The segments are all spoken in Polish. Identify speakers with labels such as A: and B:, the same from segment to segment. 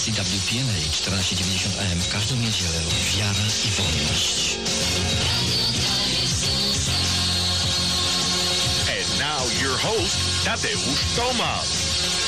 A: stacji WPNA 1490 AM w każdą niedzielę wiara i wolność.
B: And now your host, Tadeusz Tomasz.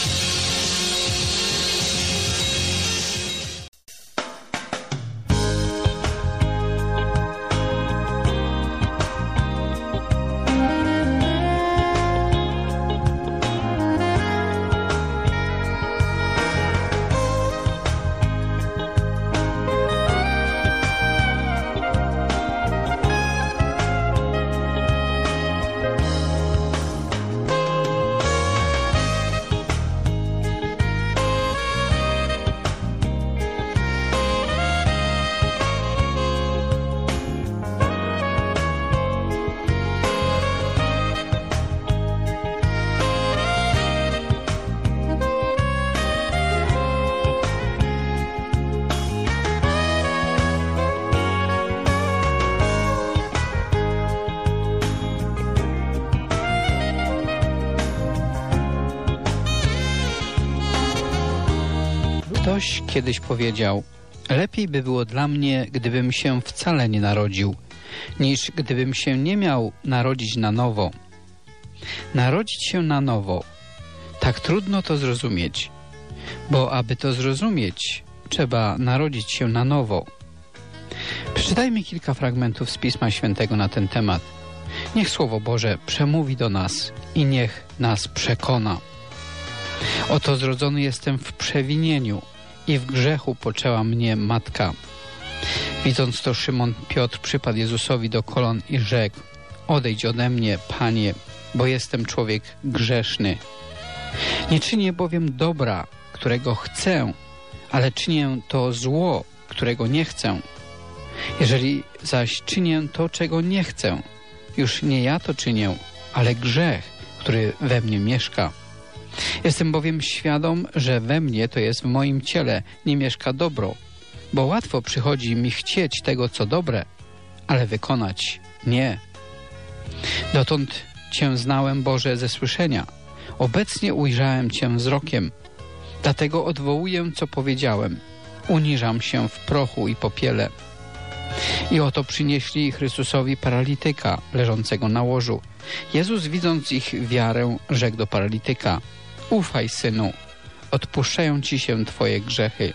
C: Ktoś kiedyś powiedział: lepiej by było dla mnie, gdybym się wcale nie narodził, niż gdybym się nie miał narodzić na nowo. Narodzić się na nowo. Tak trudno to zrozumieć, bo aby to zrozumieć, trzeba narodzić się na nowo. Przeczytajmy kilka fragmentów z Pisma Świętego na ten temat. Niech Słowo Boże przemówi do nas i niech nas przekona. Oto zrodzony jestem w przewinieniu i w grzechu poczęła mnie matka. Widząc to, Szymon Piotr przypadł Jezusowi do kolan i rzekł: odejdź ode mnie, Panie, bo jestem człowiek grzeszny. Nie czynię bowiem dobra, którego chcę, ale czynię to zło, którego nie chcę. Jeżeli zaś czynię to, czego nie chcę, już nie ja to czynię, ale grzech, który we mnie mieszka. Jestem bowiem świadom, że we mnie, to jest w moim ciele, nie mieszka dobro, bo łatwo przychodzi mi chcieć tego, co dobre, ale wykonać nie. Dotąd Cię znałem, Boże, ze słyszenia. Obecnie ujrzałem Cię wzrokiem. Dlatego odwołuję, co powiedziałem. Uniżam się w prochu i popiele. I oto przynieśli Chrystusowi paralityka, leżącego na łożu. Jezus, widząc ich wiarę, rzekł do paralityka: ufaj, synu, odpuszczają ci się twoje grzechy.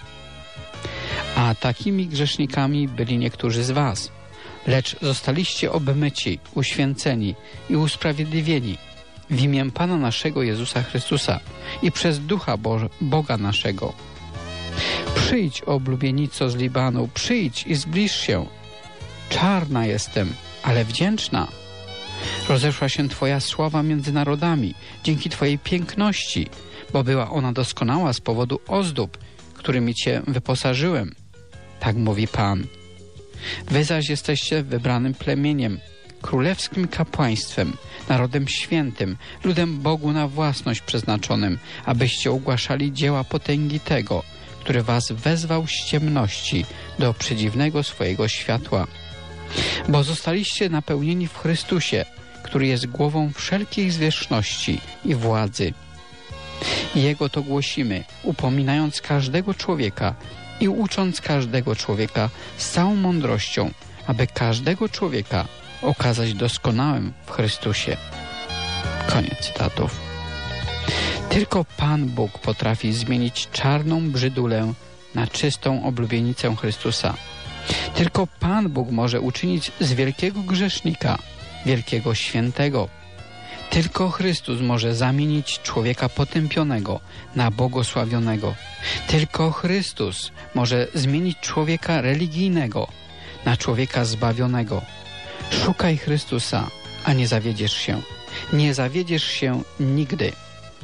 C: A takimi grzesznikami byli niektórzy z was, lecz zostaliście obmyci, uświęceni i usprawiedliwieni w imię Pana naszego Jezusa Chrystusa i przez Ducha Boga naszego. Przyjdź, oblubienico z Libanu, przyjdź i zbliż się. Czarna jestem, ale wdzięczna. Rozeszła się Twoja sława między narodami dzięki Twojej piękności, bo była ona doskonała z powodu ozdób, którymi Cię wyposażyłem. Tak mówi Pan. Wy zaś jesteście wybranym plemieniem, królewskim kapłaństwem, narodem świętym, ludem Bogu na własność przeznaczonym, abyście ogłaszali dzieła potęgi tego, który was wezwał z ciemności do przedziwnego swojego światła. Bo zostaliście napełnieni w Chrystusie, który jest głową wszelkich zwierzchności i władzy. I Jego to głosimy, upominając każdego człowieka i ucząc każdego człowieka z całą mądrością, aby każdego człowieka okazać doskonałym w Chrystusie. Koniec cytatów. Tylko Pan Bóg potrafi zmienić czarną brzydulę na czystą oblubienicę Chrystusa. Tylko Pan Bóg może uczynić z wielkiego grzesznika wielkiego świętego. Tylko Chrystus może zamienić człowieka potępionego na błogosławionego. Tylko Chrystus może zmienić człowieka religijnego na człowieka zbawionego. Szukaj Chrystusa, a nie zawiedziesz się. Nie zawiedziesz się nigdy.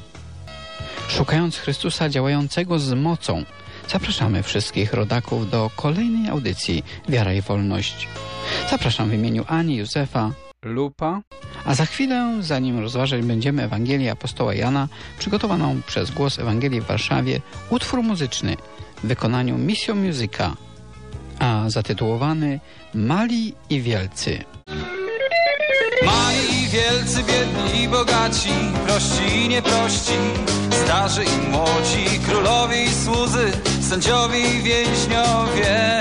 C: Szukając Chrystusa działającego z mocą, zapraszamy wszystkich rodaków do kolejnej audycji Wiara i Wolność. Zapraszam w imieniu Ani, Józefa, Lupa, a za chwilę, zanim rozważać będziemy Ewangelię apostoła Jana, przygotowaną przez Głos Ewangelii w Warszawie, utwór muzyczny w wykonaniu Missio Musica, a zatytułowany Mali i Wielcy.
D: Mali i wielcy, biedni i bogaci, prości i nieprości, starzy i młodzi, królowie i słudzy, sędziowie i więźniowie.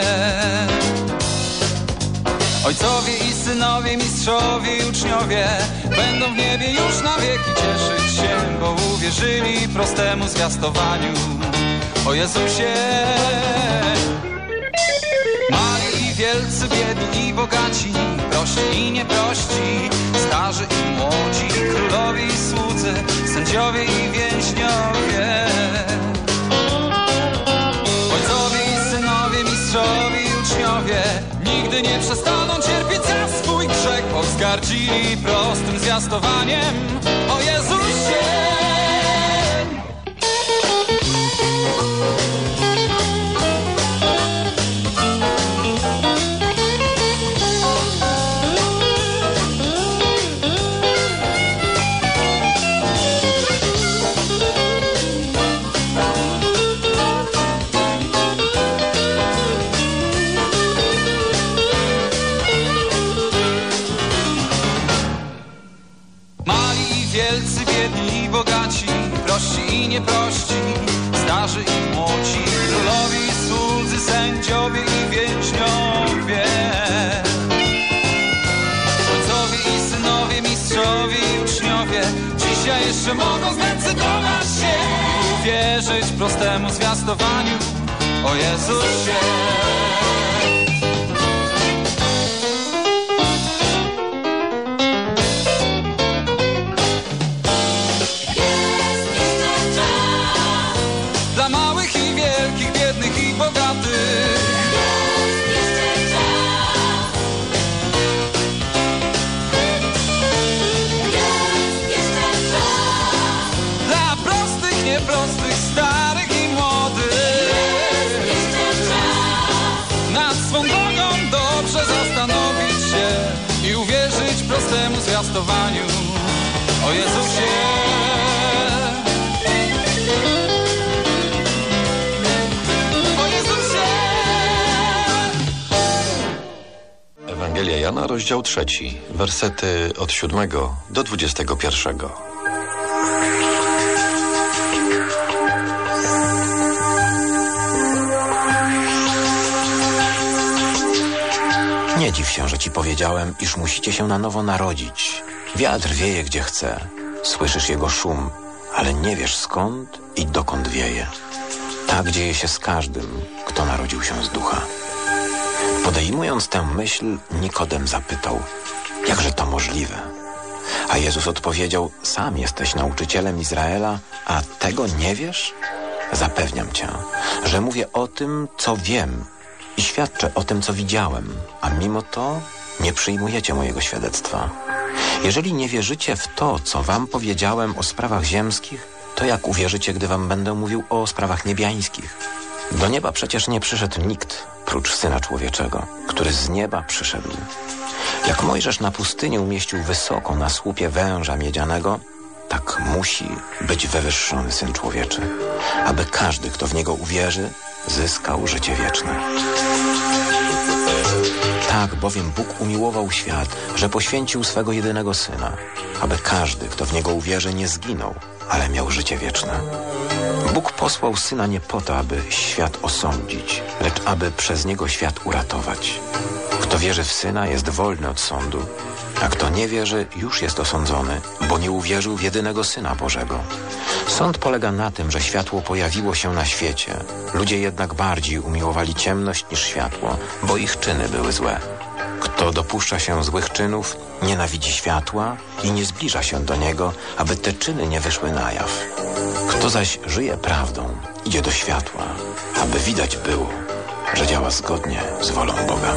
D: Ojcowie i synowie, mistrzowie i uczniowie będą w niebie już na wieki cieszyć się, bo uwierzyli prostemu zwiastowaniu o Jezusie. Mali i wielcy, biedni i bogaci, prości i nieprości, starzy i młodzi, królowie i słudzy, sędziowie i więźniowie. Ojcowie i synowie, mistrzowie i uczniowie nigdy nie przestaną cierpieć za swój grzech, bo zgardzili prostym zwiastowaniem o Jezusie. Prości i nieprości, starzy i młodzi, królowie i słudzy, sędziowie i więźniowie. Ojcowie i synowie, mistrzowie i uczniowie dzisiaj jeszcze mogą zdecydować się i uwierzyć prostemu zwiastowaniu o Jezusie. Prostych, starych i młodych, nad swą drogą dobrze zastanowić się i uwierzyć prostemu zwiastowaniu o Jezusie. O Jezusie.
E: Ewangelia Jana, rozdział 3, wersety od 7 do 21. Nie dziw się, że ci powiedziałem, iż musicie się na nowo narodzić. Wiatr wieje gdzie chce, słyszysz jego szum, ale nie wiesz skąd i dokąd wieje. Tak dzieje się z każdym, kto narodził się z ducha. Podejmując tę myśl, Nikodem zapytał, jakże to możliwe? A Jezus odpowiedział, sam jesteś nauczycielem Izraela, a tego nie wiesz? Zapewniam cię, że mówię o tym, co wiem, i świadczę o tym, co widziałem, a mimo to nie przyjmujecie mojego świadectwa. Jeżeli nie wierzycie w to, co wam powiedziałem o sprawach ziemskich, to jak uwierzycie, gdy wam będę mówił o sprawach niebiańskich? Do nieba przecież nie przyszedł nikt, prócz Syna Człowieczego, który z nieba przyszedł. Jak Mojżesz na pustyni umieścił wysoko na słupie węża miedzianego, tak musi być wywyższony Syn Człowieczy, aby każdy, kto w Niego uwierzy, zyskał życie wieczne. Tak bowiem Bóg umiłował świat, że poświęcił swego jedynego Syna, aby każdy, kto w Niego uwierzy, nie zginął, ale miał życie wieczne. Bóg posłał Syna nie po to, aby świat osądzić, lecz aby przez Niego świat uratować. Kto wierzy w Syna, jest wolny od sądu, a kto nie wierzy, już jest osądzony, bo nie uwierzył w jedynego Syna Bożego. Sąd polega na tym, że światło pojawiło się na świecie. Ludzie jednak bardziej umiłowali ciemność niż światło, bo ich czyny były złe. Kto dopuszcza się złych czynów, nienawidzi światła i nie zbliża się do niego, aby te czyny nie wyszły na jaw. Kto zaś żyje prawdą, idzie do światła, aby widać było, że działa zgodnie z wolą Boga.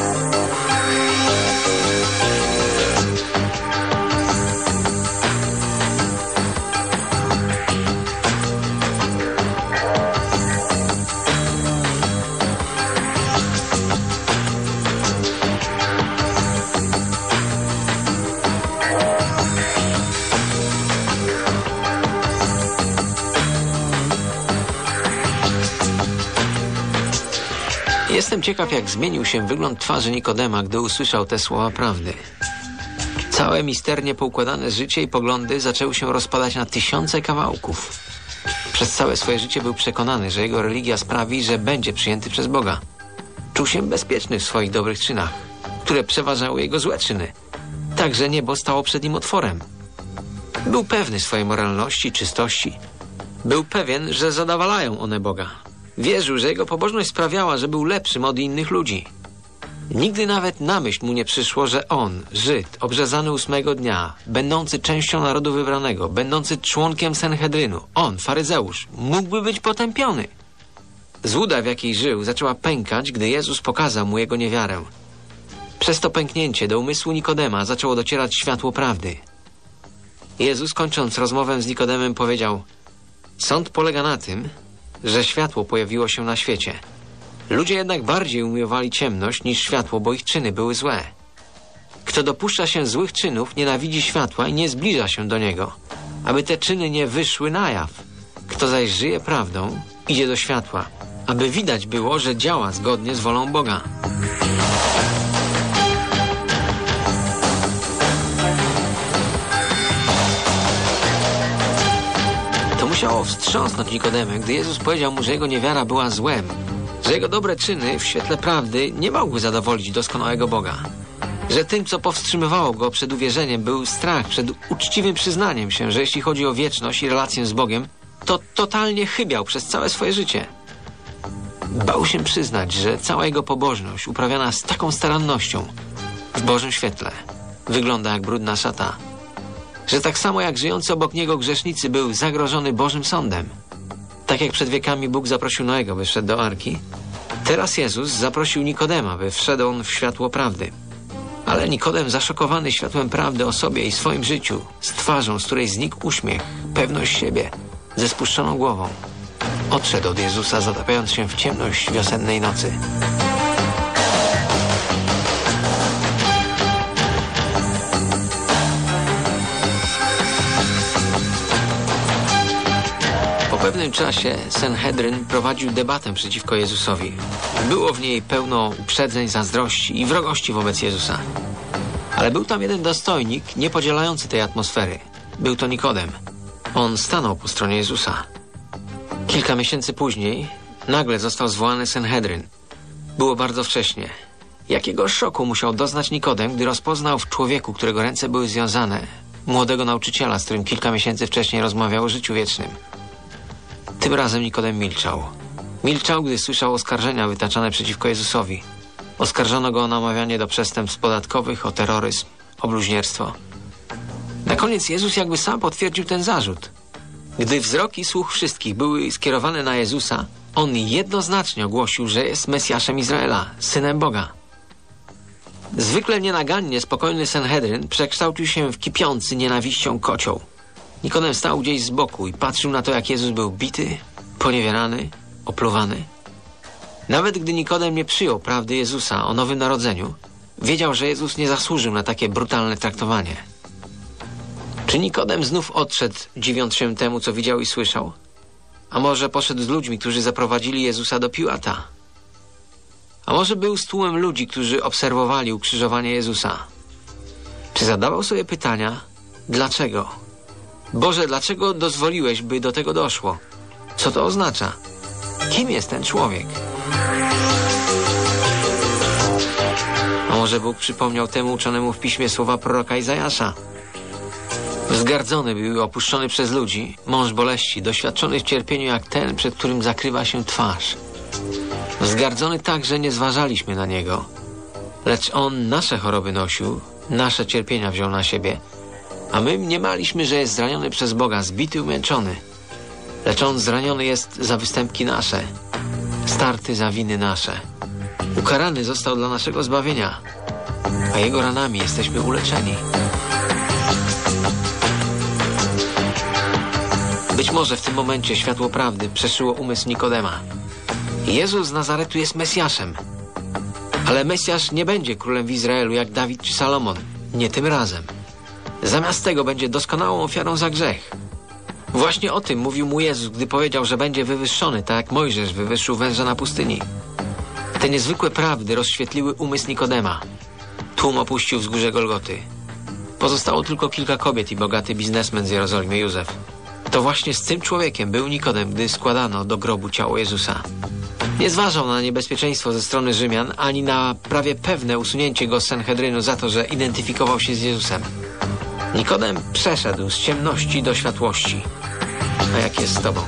F: Jestem ciekaw, jak zmienił się wygląd twarzy Nikodema, gdy usłyszał te słowa prawdy. Całe misternie poukładane życie i poglądy zaczęły się rozpadać na tysiące kawałków. Przez całe swoje życie był przekonany, że jego religia sprawi, że będzie przyjęty przez Boga. Czuł się bezpieczny w swoich dobrych czynach, które przeważały jego złe czyny. Także niebo stało przed nim otworem. Był pewny swojej moralności, czystości. Był pewien, że zadowalają one Boga. Wierzył, że jego pobożność sprawiała, że był lepszym od innych ludzi. Nigdy nawet na myśl mu nie przyszło, że on, Żyd, obrzezany 8 dnia, będący częścią narodu wybranego, będący członkiem Sanhedrynu, on, faryzeusz, mógłby być potępiony. Złuda, w jakiej żył, zaczęła pękać, gdy Jezus pokazał mu jego niewiarę. Przez to pęknięcie do umysłu Nikodema zaczęło docierać światło prawdy. Jezus, kończąc rozmowę z Nikodemem, powiedział: sąd polega na tym, że światło pojawiło się na świecie. Ludzie jednak bardziej umiłowali ciemność niż światło, bo ich czyny były złe. Kto dopuszcza się złych czynów, nienawidzi światła i nie zbliża się do niego, aby te czyny nie wyszły na jaw. Kto zaś żyje prawdą, idzie do światła, aby widać było, że działa zgodnie z wolą Boga. To musiało wstrząsnąć Nikodemem, gdy Jezus powiedział mu, że jego niewiara była złem, że jego dobre czyny w świetle prawdy nie mogły zadowolić doskonałego Boga, że tym, co powstrzymywało go przed uwierzeniem, był strach przed uczciwym przyznaniem się, że jeśli chodzi o wieczność i relację z Bogiem, to totalnie chybiał przez całe swoje życie. Bał się przyznać, że cała jego pobożność, uprawiana z taką starannością, w Bożym świetle, wygląda jak brudna szata. Że tak samo jak żyjący obok niego grzesznicy był zagrożony Bożym sądem. Tak jak przed wiekami Bóg zaprosił Noego, by wszedł do arki, teraz Jezus zaprosił Nikodema, by wszedł on w światło prawdy. Ale Nikodem, zaszokowany światłem prawdy o sobie i swoim życiu, z twarzą, z której znikł uśmiech, pewność siebie, ze spuszczoną głową, odszedł od Jezusa, zatapiając się w ciemność wiosennej nocy. Po pewnym czasie Sanhedryn prowadził debatę przeciwko Jezusowi. Było w niej pełno uprzedzeń, zazdrości i wrogości wobec Jezusa. Ale był tam jeden dostojnik, nie podzielający tej atmosfery. Był to Nikodem. On stanął po stronie Jezusa. Kilka miesięcy później nagle został zwołany Sanhedryn. Było bardzo wcześnie. Jakiego szoku musiał doznać Nikodem, gdy rozpoznał w człowieku, którego ręce były związane, młodego nauczyciela, z którym kilka miesięcy wcześniej rozmawiał o życiu wiecznym. Tym razem Nikodem milczał. Milczał, gdy słyszał oskarżenia wytaczane przeciwko Jezusowi. Oskarżono go o namawianie do przestępstw podatkowych, o terroryzm, o bluźnierstwo. Na koniec Jezus jakby sam potwierdził ten zarzut. Gdy wzrok i słuch wszystkich były skierowane na Jezusa, on jednoznacznie ogłosił, że jest Mesjaszem Izraela, Synem Boga. Zwykle nienagannie spokojny Sanhedryn przekształcił się w kipiący nienawiścią kocioł. Nikodem stał gdzieś z boku i patrzył na to, jak Jezus był bity, poniewierany, opluwany. Nawet gdy Nikodem nie przyjął prawdy Jezusa o nowym narodzeniu, wiedział, że Jezus nie zasłużył na takie brutalne traktowanie. Czy Nikodem znów odszedł, dziwiąc się temu, co widział i słyszał? A może poszedł z ludźmi, którzy zaprowadzili Jezusa do Piłata? A może był z tłumem ludzi, którzy obserwowali ukrzyżowanie Jezusa? Czy zadawał sobie pytania, dlaczego? Boże, dlaczego dozwoliłeś, by do tego doszło? Co to oznacza? Kim jest ten człowiek? A może Bóg przypomniał temu uczonemu w piśmie słowa proroka Izajasza? Wzgardzony był i opuszczony przez ludzi, mąż boleści, doświadczony w cierpieniu jak ten, przed którym zakrywa się twarz. Wzgardzony tak, że nie zważaliśmy na niego. Lecz on nasze choroby nosił, nasze cierpienia wziął na siebie, a my mniemaliśmy, że jest zraniony przez Boga, zbity, umęczony. Lecz on zraniony jest za występki nasze, starty za winy nasze. Ukarany został dla naszego zbawienia, a jego ranami jesteśmy uleczeni. Być może w tym momencie światło prawdy przeszyło umysł Nikodema. Jezus z Nazaretu jest Mesjaszem. Ale Mesjasz nie będzie królem w Izraelu jak Dawid czy Salomon. Nie tym razem. Zamiast tego będzie doskonałą ofiarą za grzech. Właśnie o tym mówił mu Jezus, gdy powiedział, że będzie wywyższony, tak jak Mojżesz wywyższył węża na pustyni. Te niezwykłe prawdy rozświetliły umysł Nikodema. Tłum opuścił wzgórze Golgoty. Pozostało tylko kilka kobiet i bogaty biznesmen z Jerozolimy, Józef. To właśnie z tym człowiekiem był Nikodem, gdy składano do grobu ciało Jezusa. Nie zważał na niebezpieczeństwo ze strony Rzymian, ani na prawie pewne usunięcie go z Sanhedrynu za to, że identyfikował się z Jezusem. Nikodem przeszedł z ciemności do światłości. A jak jest z tobą?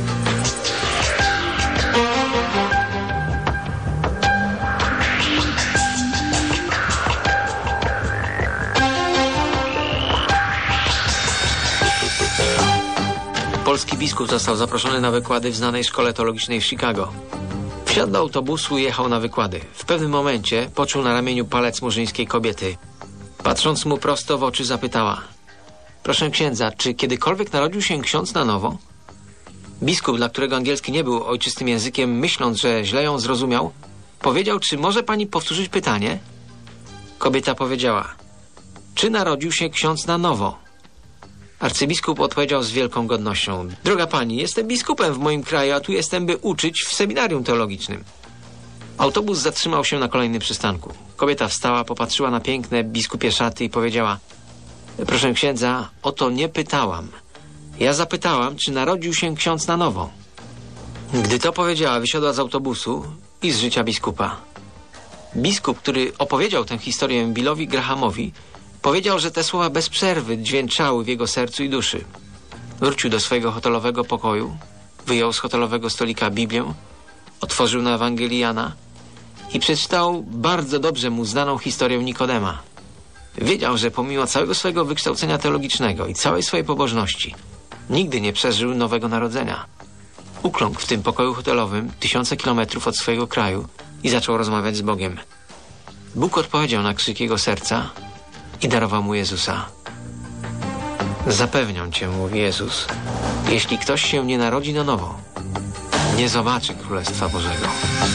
F: Polski biskup został zaproszony na wykłady w znanej szkole teologicznej w Chicago. Wsiadł do autobusu i jechał na wykłady. W pewnym momencie poczuł na ramieniu palec murzyńskiej kobiety. Patrząc mu prosto w oczy, zapytała: proszę księdza, czy kiedykolwiek narodził się ksiądz na nowo? Biskup, dla którego angielski nie był ojczystym językiem, myśląc, że źle ją zrozumiał, powiedział: czy może pani powtórzyć pytanie? Kobieta powiedziała: czy narodził się ksiądz na nowo? Arcybiskup odpowiedział z wielką godnością: droga pani, jestem biskupem w moim kraju, a tu jestem, by uczyć w seminarium teologicznym. Autobus zatrzymał się na kolejnym przystanku. Kobieta wstała, popatrzyła na piękne biskupie szaty i powiedziała: proszę księdza, o to nie pytałam. Ja zapytałam, czy narodził się ksiądz na nowo. Gdy to powiedziała, wysiadła z autobusu i z życia biskupa. Biskup, który opowiedział tę historię Billowi Grahamowi, powiedział, że te słowa bez przerwy dźwięczały w jego sercu i duszy. Wrócił do swojego hotelowego pokoju, wyjął z hotelowego stolika Biblię, otworzył na Ewangelii Jana i przeczytał bardzo dobrze mu znaną historię Nikodema. Wiedział, że pomimo całego swojego wykształcenia teologicznego i całej swojej pobożności nigdy nie przeżył nowego narodzenia. Ukląkł w tym pokoju hotelowym tysiące kilometrów od swojego kraju i zaczął rozmawiać z Bogiem. Bóg odpowiedział na krzyk jego serca i darował mu Jezusa. Zapewniam cię, mówi Jezus, jeśli ktoś się nie narodzi na nowo, nie zobaczy Królestwa Bożego.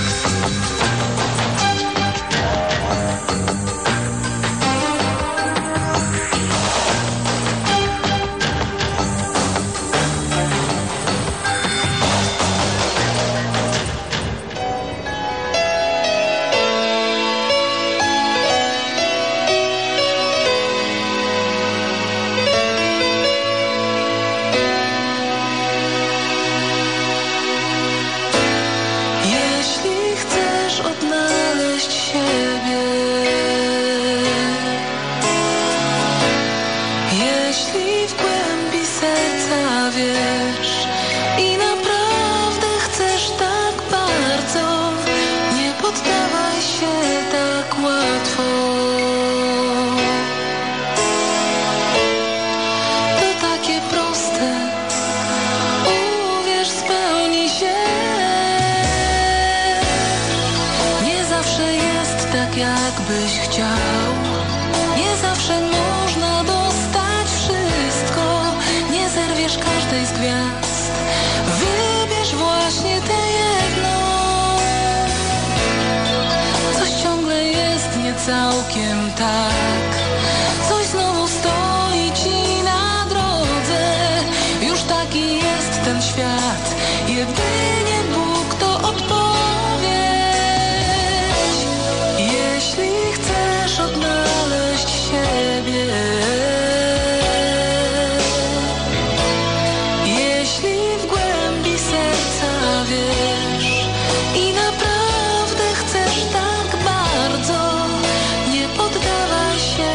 G: Jakbyś chciał, nie zawsze można dostać wszystko, nie zerwiesz każdej z gwiazd, wybierz właśnie tę jedną. Coś ciągle jest nie całkiem tak, coś znowu stoi ci na drodze, już taki jest ten świat, jedynie Bóg to odpowiedź. Jeśli chcesz odnaleźć siebie, jeśli w głębi serca wiesz i naprawdę chcesz tak bardzo, nie poddawaj się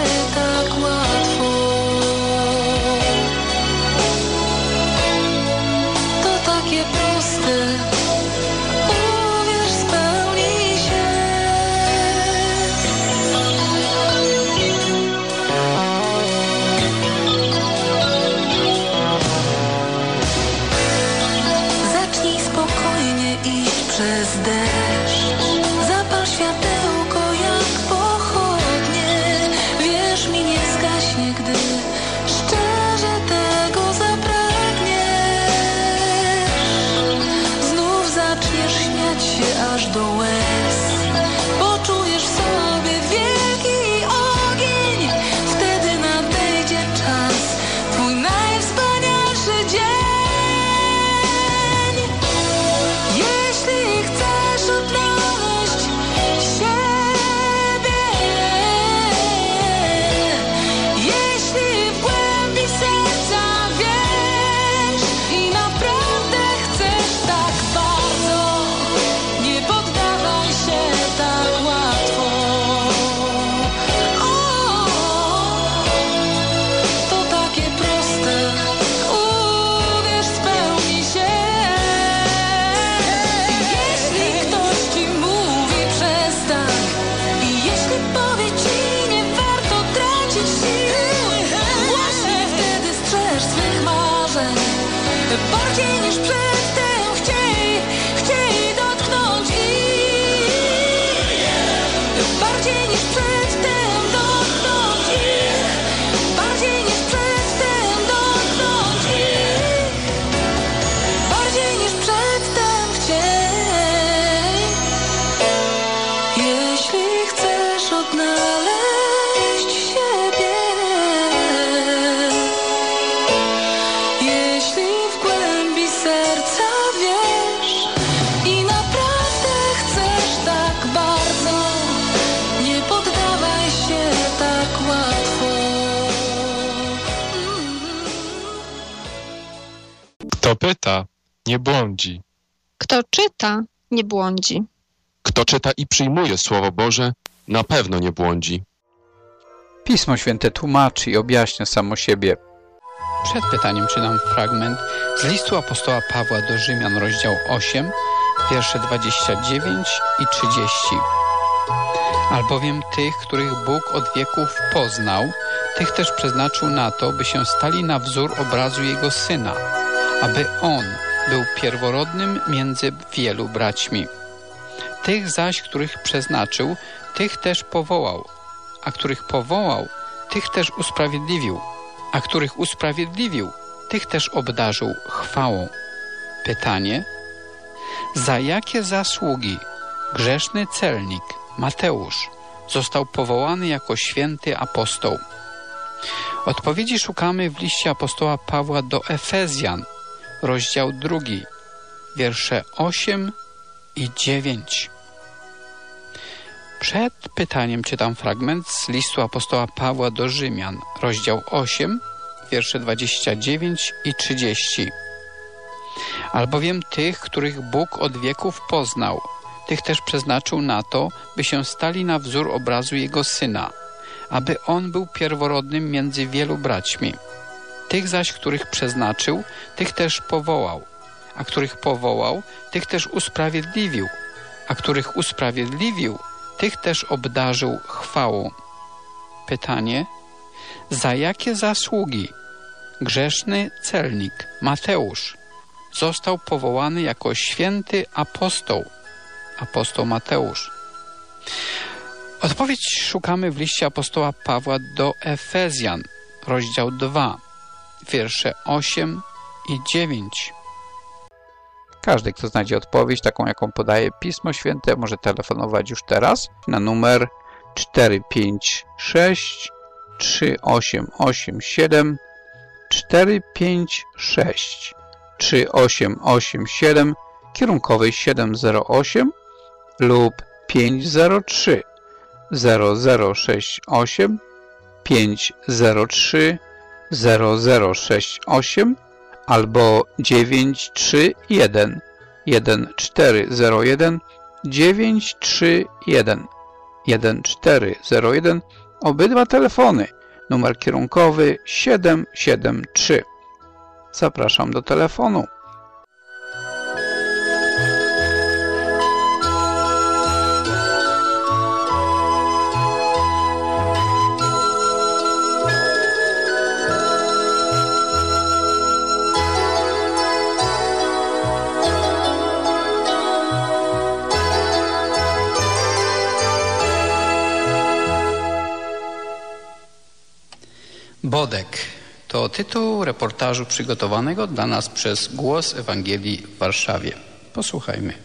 G: bardziej niż przedtem chcieli dotknąć ich, bardziej niż przedtem dotknąć ich, bardziej niż przedtem dotknąć ich, bardziej niż przedtem chcieli. Jeśli chcesz odnaleźć siebie, jeśli w głębi serca wiesz i naprawdę chcesz tak bardzo, nie poddawaj się tak łatwo.
H: Kto pyta, nie błądzi.
I: Kto czyta, nie błądzi.
H: Kto czyta i przyjmuje Słowo Boże, na pewno nie błądzi.
C: Pismo Święte tłumaczy i objaśnia samo siebie. Przed pytaniem czytam fragment z listu apostoła Pawła do Rzymian, rozdział 8, wiersze 29 i 30. Albowiem tych, których Bóg od wieków poznał, tych też przeznaczył na to, by się stali na wzór obrazu Jego Syna, aby On był pierworodnym między wielu braćmi. Tych zaś, których przeznaczył, tych też powołał, a których powołał, tych też usprawiedliwił, a których usprawiedliwił, tych też obdarzył chwałą. Pytanie: za jakie zasługi grzeszny celnik Mateusz został powołany jako święty apostoł? Odpowiedzi szukamy w liście apostoła Pawła do Efezjan, rozdział 2, wiersze 8 i 9. Przed pytaniem czytam fragment z listu apostoła Pawła do Rzymian, rozdział 8, wiersze 29 i 30. Albowiem tych, których Bóg od wieków poznał, tych też przeznaczył na to, by się stali na wzór obrazu Jego Syna, aby On był pierworodnym między wielu braćmi. Tych zaś, których przeznaczył, tych też powołał, a których powołał, tych też usprawiedliwił, a których usprawiedliwił, tych też obdarzył chwałą. Pytanie: za jakie zasługi grzeszny celnik Mateusz został powołany jako święty apostoł, apostoł Mateusz? Odpowiedź szukamy w liście apostoła Pawła do Efezjan, rozdział 2, wiersze 8 i 9. Każdy, kto znajdzie odpowiedź, taką jaką podaje Pismo Święte, może telefonować już teraz na numer 456 3887 456 3887 kierunkowej 708 lub 503 0068 503 0068 albo 931 1401 931 1401. Obydwa telefony. Numer kierunkowy 773. Zapraszam do telefonu. Bodek to tytuł reportażu przygotowanego dla nas przez Głos Ewangelii w Warszawie. Posłuchajmy.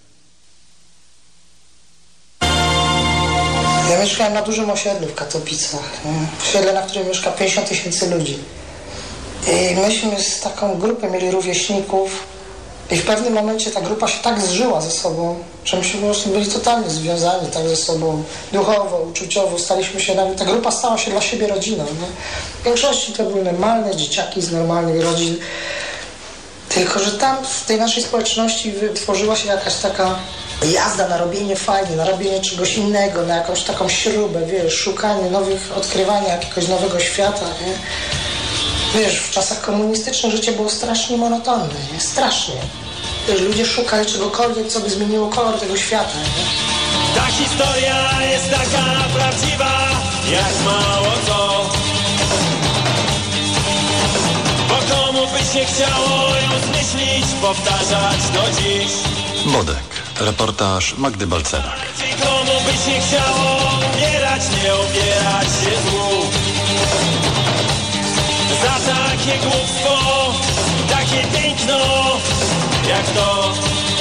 J: Ja mieszkałem na dużym osiedlu w Katowicach, osiedle, na którym mieszka 50 000 ludzi. I myśmy z taką grupą mieli rówieśników i w pewnym momencie ta grupa się tak zżyła ze sobą, że myśmy po prostu byli totalnie związani tak ze sobą duchowo, uczuciowo, staliśmy się, ta grupa stała się dla siebie rodziną. Nie? W większości to były normalne dzieciaki z normalnych rodzin, tylko że tam w tej naszej społeczności wytworzyła się jakaś taka jazda na robienie fajnie, na robienie czegoś innego, na jakąś taką śrubę, wiesz, szukanie nowych, odkrywania jakiegoś nowego świata, nie? Wiesz, w czasach komunistycznych życie było strasznie monotonne, nie? Strasznie. Wiesz, ludzie szukali czegokolwiek, co by zmieniło kolor tego świata, nie?
K: Ta historia jest taka prawdziwa, jak mało co. Bo komu by się chciało ją rozmyślić, powtarzać do dziś.
L: Bodek. Reportaż Magdy Balcerak.
K: Komu by się chciało umierać, nie opierać się złu. Za takie głupstwo, takie piękno, jak to.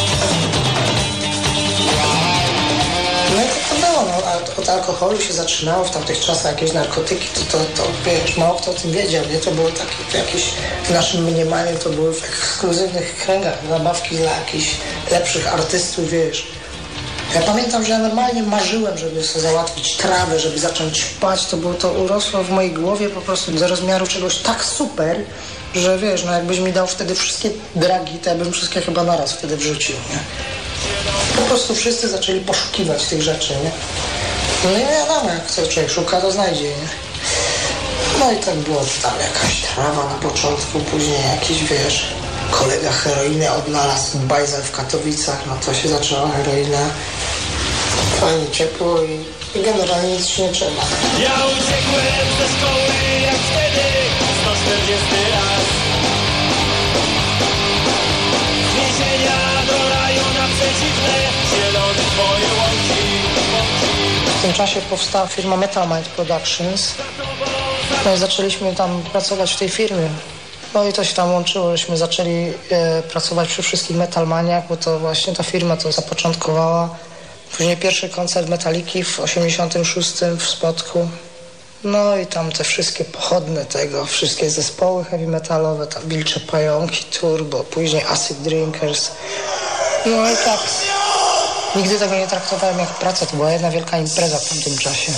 J: No i tak było, no, od alkoholu się zaczynało w tamtych czasach, jakieś narkotyki, to wiesz, mało kto o tym wiedział, nie? To było takie jakieś, w naszym mniemaniu to były w ekskluzywnych kręgach zabawki dla jakichś lepszych artystów, wiesz. Ja pamiętam, że ja normalnie marzyłem, żeby sobie załatwić trawę, żeby zacząć ćpać, to urosło w mojej głowie po prostu do rozmiaru czegoś tak super, że wiesz, no jakbyś mi dał wtedy wszystkie dragi, to ja bym wszystkie chyba naraz wtedy wrzucił, nie? Po prostu wszyscy zaczęli poszukiwać tych rzeczy, nie? No i wiadomo, jak co człowiek szuka, to znajdzie, nie? No i tak było tam jakaś trawa na początku, później jakiś, wiesz, kolega heroinę odnalazł, bajzel w Katowicach, no to się zaczęła heroina. Fajnie ciepło i generalnie nic się nie trzeba.
K: Ja uciekłem ze szkoły jak wtedy, 140 raz. Z więzienia do raju naprzeciwne, zielone twoje łąki.
J: W tym czasie powstała firma Metal Mind Productions. No i zaczęliśmy tam pracować w tej firmie. No i to się tam łączyło, żeśmy zaczęli pracować przy wszystkich Metalmaniach, bo to właśnie ta firma to zapoczątkowała. Później pierwszy koncert Metaliki w 86 w Spodku. No i tam te wszystkie pochodne tego, wszystkie zespoły heavy metalowe, tam Wilcze Pająki, Turbo, później Acid Drinkers. No i tak. Nigdy tego nie traktowałem jak pracę, to była jedna wielka impreza w tamtym czasie.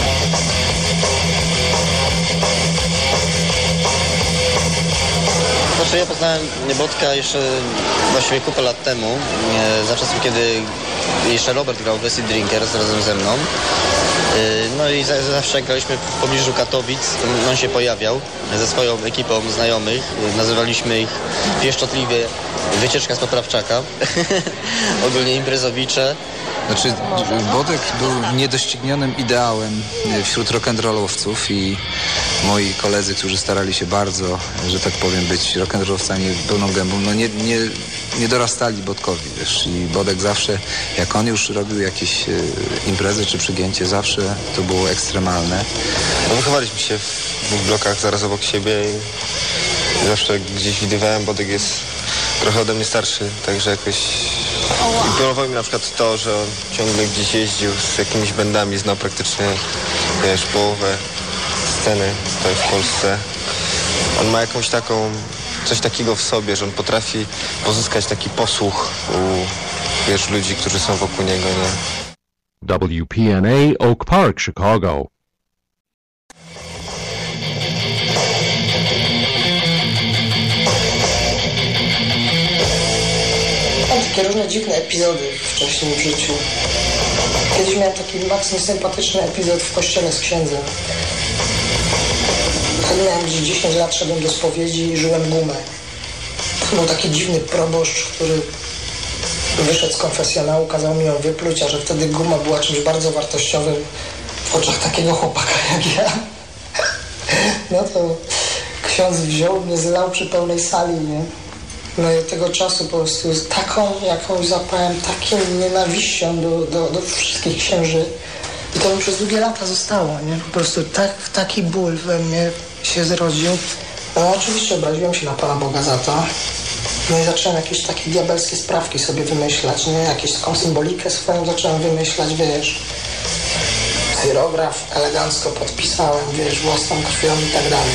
M: Znaczy ja poznałem Bodka jeszcze właściwie kupę lat temu, za czasów kiedy jeszcze Robert grał w Acid Drinkers razem ze mną. No i zawsze jak graliśmy w pobliżu Katowic, on się pojawiał ze swoją ekipą znajomych. Nazywaliśmy ich pieszczotliwie Wycieczka z Poprawczaka. Ogólnie imprezowicze.
N: Znaczy, Bodek był niedoścignionym ideałem wśród rock'n'rollowców i moi koledzy, którzy starali się bardzo, że tak powiem, być rock'n'rollowcami pełną gębą, no nie dorastali Bodkowi, wiesz. I Bodek zawsze, jak on już robił jakieś imprezy czy przygięcie, zawsze to było ekstremalne.
O: No, wychowaliśmy się w dwóch blokach zaraz obok siebie i zawsze gdzieś widywałem, Bodek jest trochę ode mnie starszy, także jakoś imponowało mi na przykład to, że on ciągle gdzieś jeździł z jakimiś bandami, znał praktycznie, wiesz, połowę sceny tutaj w Polsce. On ma jakąś taką, coś takiego w sobie, że on potrafi pozyskać taki posłuch u, wiesz, ludzi, którzy są wokół niego, nie?
B: WPNA Oak Park, Chicago.
J: Mam takie różne dziwne epizody wcześniej w życiu. Kiedyś miałem taki mocno sympatyczny epizod w kościele z księdzem. Wtedy miałem gdzieś 10 lat, szedłem do spowiedzi i żyłem gumę. To był taki dziwny proboszcz, który wyszedł z konfesjonału, kazał mi ją wypluć, a że wtedy guma była czymś bardzo wartościowym w oczach takiego chłopaka jak ja. No to ksiądz wziął mnie, zlał przy pełnej sali, nie? No i od tego czasu po prostu taką jakąś zapałem, taką nienawiścią do wszystkich księży. I to mi przez długie lata zostało, nie? Po prostu taki ból we mnie się zrodził. No oczywiście obraziłem się na Pana Boga za to. No i zacząłem jakieś takie diabelskie sprawki sobie wymyślać, nie? Jakąś taką symbolikę swoją zacząłem wymyślać, wiesz. Cyrograf elegancko podpisałem, wiesz, własną krwią i tak dalej.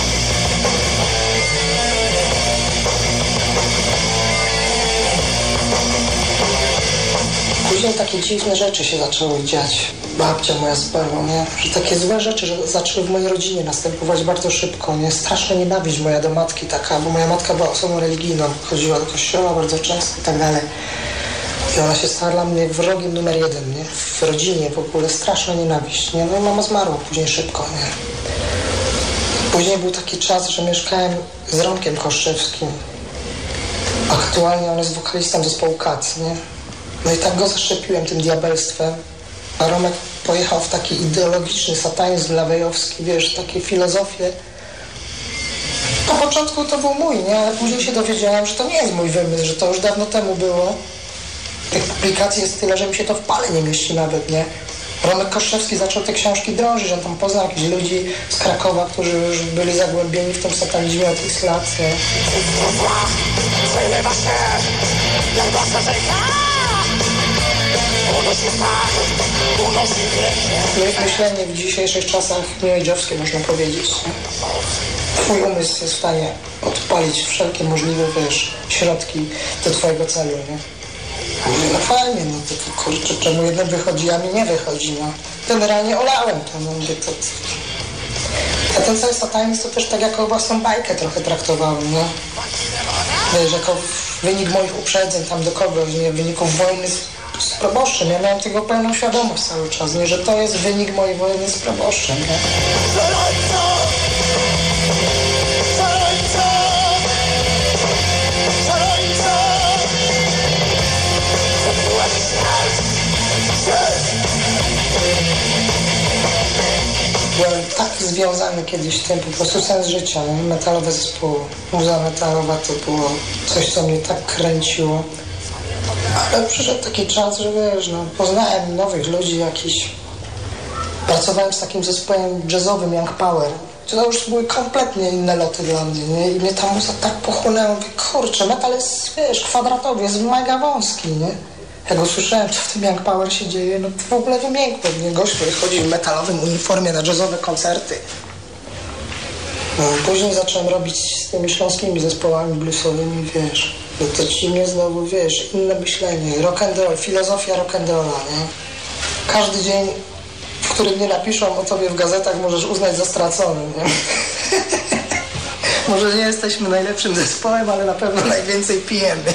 J: Później takie dziwne rzeczy się zaczęły dziać. Babcia moja zmarła, nie? Że takie złe rzeczy że zaczęły w mojej rodzinie następować bardzo szybko, nie? Straszna nienawiść moja do matki taka, bo moja matka była osobą religijną, chodziła do kościoła bardzo często i tak dalej. I ona się stała dla mnie wrogiem numer 1, nie? W rodzinie w ogóle straszna nienawiść, nie? No i mama zmarła później szybko, nie? Później był taki czas, że mieszkałem z Romkiem Koszczewskim. Aktualnie on jest wokalistą zespołu Kac, nie? No i tak go zaszczepiłem tym diabelstwem. A Romek pojechał w taki ideologiczny satanizm lawejowski, wiesz, takie filozofie Na początku to był mój, nie? Ale później się dowiedziałem, że to nie jest mój wymysł, że to już dawno temu było. Tych publikacji jest tyle, że mi się to w pale nie mieści nawet, nie? Romek Koszczewski zaczął te książki drążyć, on tam poznał jakichś ludzi z Krakowa, którzy już byli zagłębieni w tym satanizmie od ich lat, nie? Myślenie w dzisiejszych czasach new-age'owskie, można powiedzieć, nie? Twój umysł jest w stanie odpalić wszelkie możliwe, wiesz, środki do twojego celu, nie? No fajnie, no to kurczę, czemu jednym wychodzi, a mi nie wychodzi, no. Generalnie olałem to, no mówię, to... A ten cały satanizm to też tak jako własną bajkę trochę traktowałem, no. Wiesz, jako wynik moich uprzedzeń tam do kogoś, nie, wyników wojny z proboszczem. Ja miałem tego pełną świadomość cały czas, nie, że to jest wynik mojej wojny z proboszczem, nie. Byłem tak związany kiedyś z tym, po prostu sens życia, nie? Metalowe zespoły, muza metalowa to było coś, co mnie tak kręciło. Ale przyszedł taki czas, że wiesz, no, poznałem nowych ludzi jakichś. Pracowałem z takim zespołem jazzowym Young Power. To już były kompletnie inne loty dla mnie, nie? I mnie ta muza tak pochłonęła, mówię, kurczę, metal jest, wiesz, kwadratowy, jest mega wąski, nie? Jak usłyszałem, co w tym Young Power się dzieje, no to w ogóle wymiękło mnie. Gość, który chodzi w metalowym uniformie na jazzowe koncerty. No, później zacząłem robić z tymi śląskimi zespołami bluesowymi, wiesz. No to ci mnie znowu, wiesz, inne myślenie, rock and roll, filozofia rock and rolla, nie? Każdy dzień, w którym nie napiszą o tobie w gazetach, możesz uznać za stracony, nie? Może nie jesteśmy najlepszym zespołem, ale na pewno najwięcej pijemy.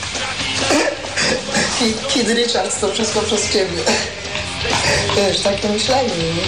J: Kid Richards, to wszystko przez ciebie. Wiesz, takie myślenie, nie?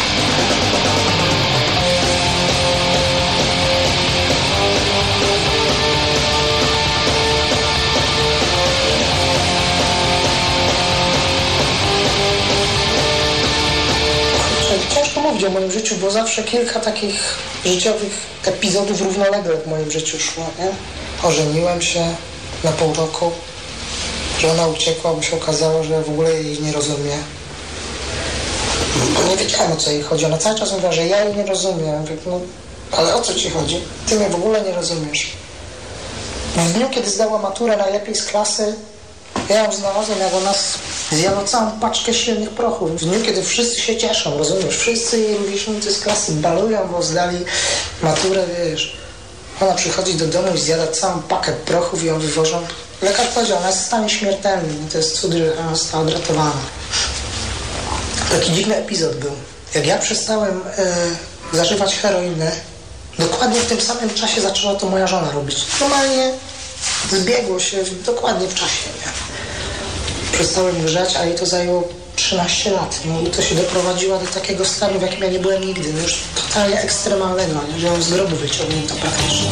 J: Ciężko mówić o moim życiu, bo zawsze kilka takich życiowych epizodów równolegle w moim życiu szło, nie? Ożeniłem się na pół roku. Żona uciekła, bo się okazało, że w ogóle jej nie rozumie. Bo nie wiedziałem, o co jej chodzi. Ona cały czas mówiła, że ja jej nie rozumiem. Mówię, no, ale o co ci chodzi? Ty mnie w ogóle nie rozumiesz. W dniu, kiedy zdała maturę najlepiej z klasy, ja ją znalazłem, jak ona zjadła całą paczkę silnych prochów. W dniu, kiedy wszyscy się cieszą, rozumiesz? Wszyscy jej rówieśnicy z klasy balują, bo zdali maturę, wiesz. Ona przychodzi do domu i zjada całą pakę prochów i ją wywożą. Lekarz powiedział, ona jest w stanie śmiertelnym. To jest cud, że ona została odratowana. Taki dziwny epizod był. Jak ja przestałem zażywać heroinę, dokładnie w tym samym czasie zaczęła to moja żona robić. Normalnie zbiegło się dokładnie w czasie. Nie? Przestałem grzać, a jej to zajęło 13 lat. No i to się doprowadziło do takiego stanu, w jakim ja nie byłem nigdy. No już totalnie ekstremalnego, nie? Że ją z grobu wyciągnięto praktycznie.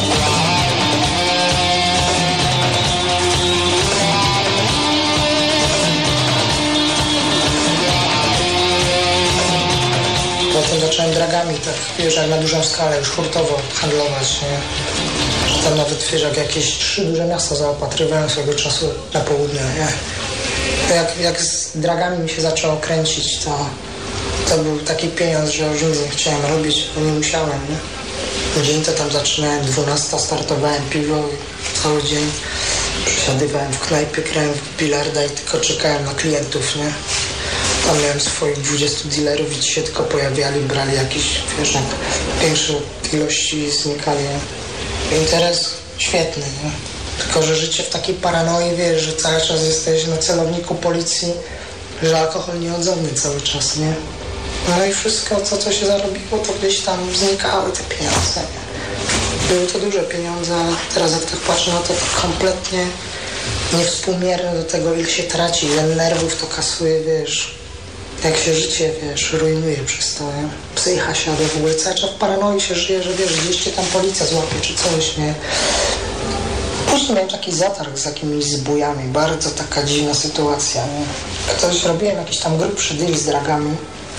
J: Potem zacząłem dragami, tak, wiesz, jak na dużą skalę, już hurtowo handlować, nie? Że tam nawet, wiesz, jak jakieś 3 duże miasta zaopatrywałem swego czasu na południe, nie? Jak z dragami mi się zaczęło kręcić, to był taki pieniądz, że już nic nie chciałem robić, bo nie musiałem, nie? Dzień to tam zaczynałem, 12 startowałem piwo i cały dzień przesiadywałem w knajpie, grałem w bilarda i tylko czekałem na klientów, nie? Tam miałem swoich 20 dealerów i ci się tylko pojawiali, brali jakieś, wiesz, większe ilości i znikali. Interes świetny, nie? Tylko że życie w takiej paranoi, wiesz, że cały czas jesteś na celowniku policji, że alkohol nieodzowny cały czas, nie? No i wszystko, co się zarobiło, to gdzieś tam znikały te pieniądze, nie? Były to duże pieniądze, ale teraz jak tak patrzę na to kompletnie niewspółmierne do tego, ile się traci, ile nerwów to kasuje, wiesz, jak się życie, wiesz, rujnuje przez to, nie? Psycha siada w ogóle, cały czas w paranoi się żyje, że wiesz, gdzieś cię tam policja złapie czy coś, nie? Później miałem taki zatarg z jakimiś zbójami, bardzo taka dziwna sytuacja, nie? Ktoś robiłem jakiś tam grubszy deal z dragami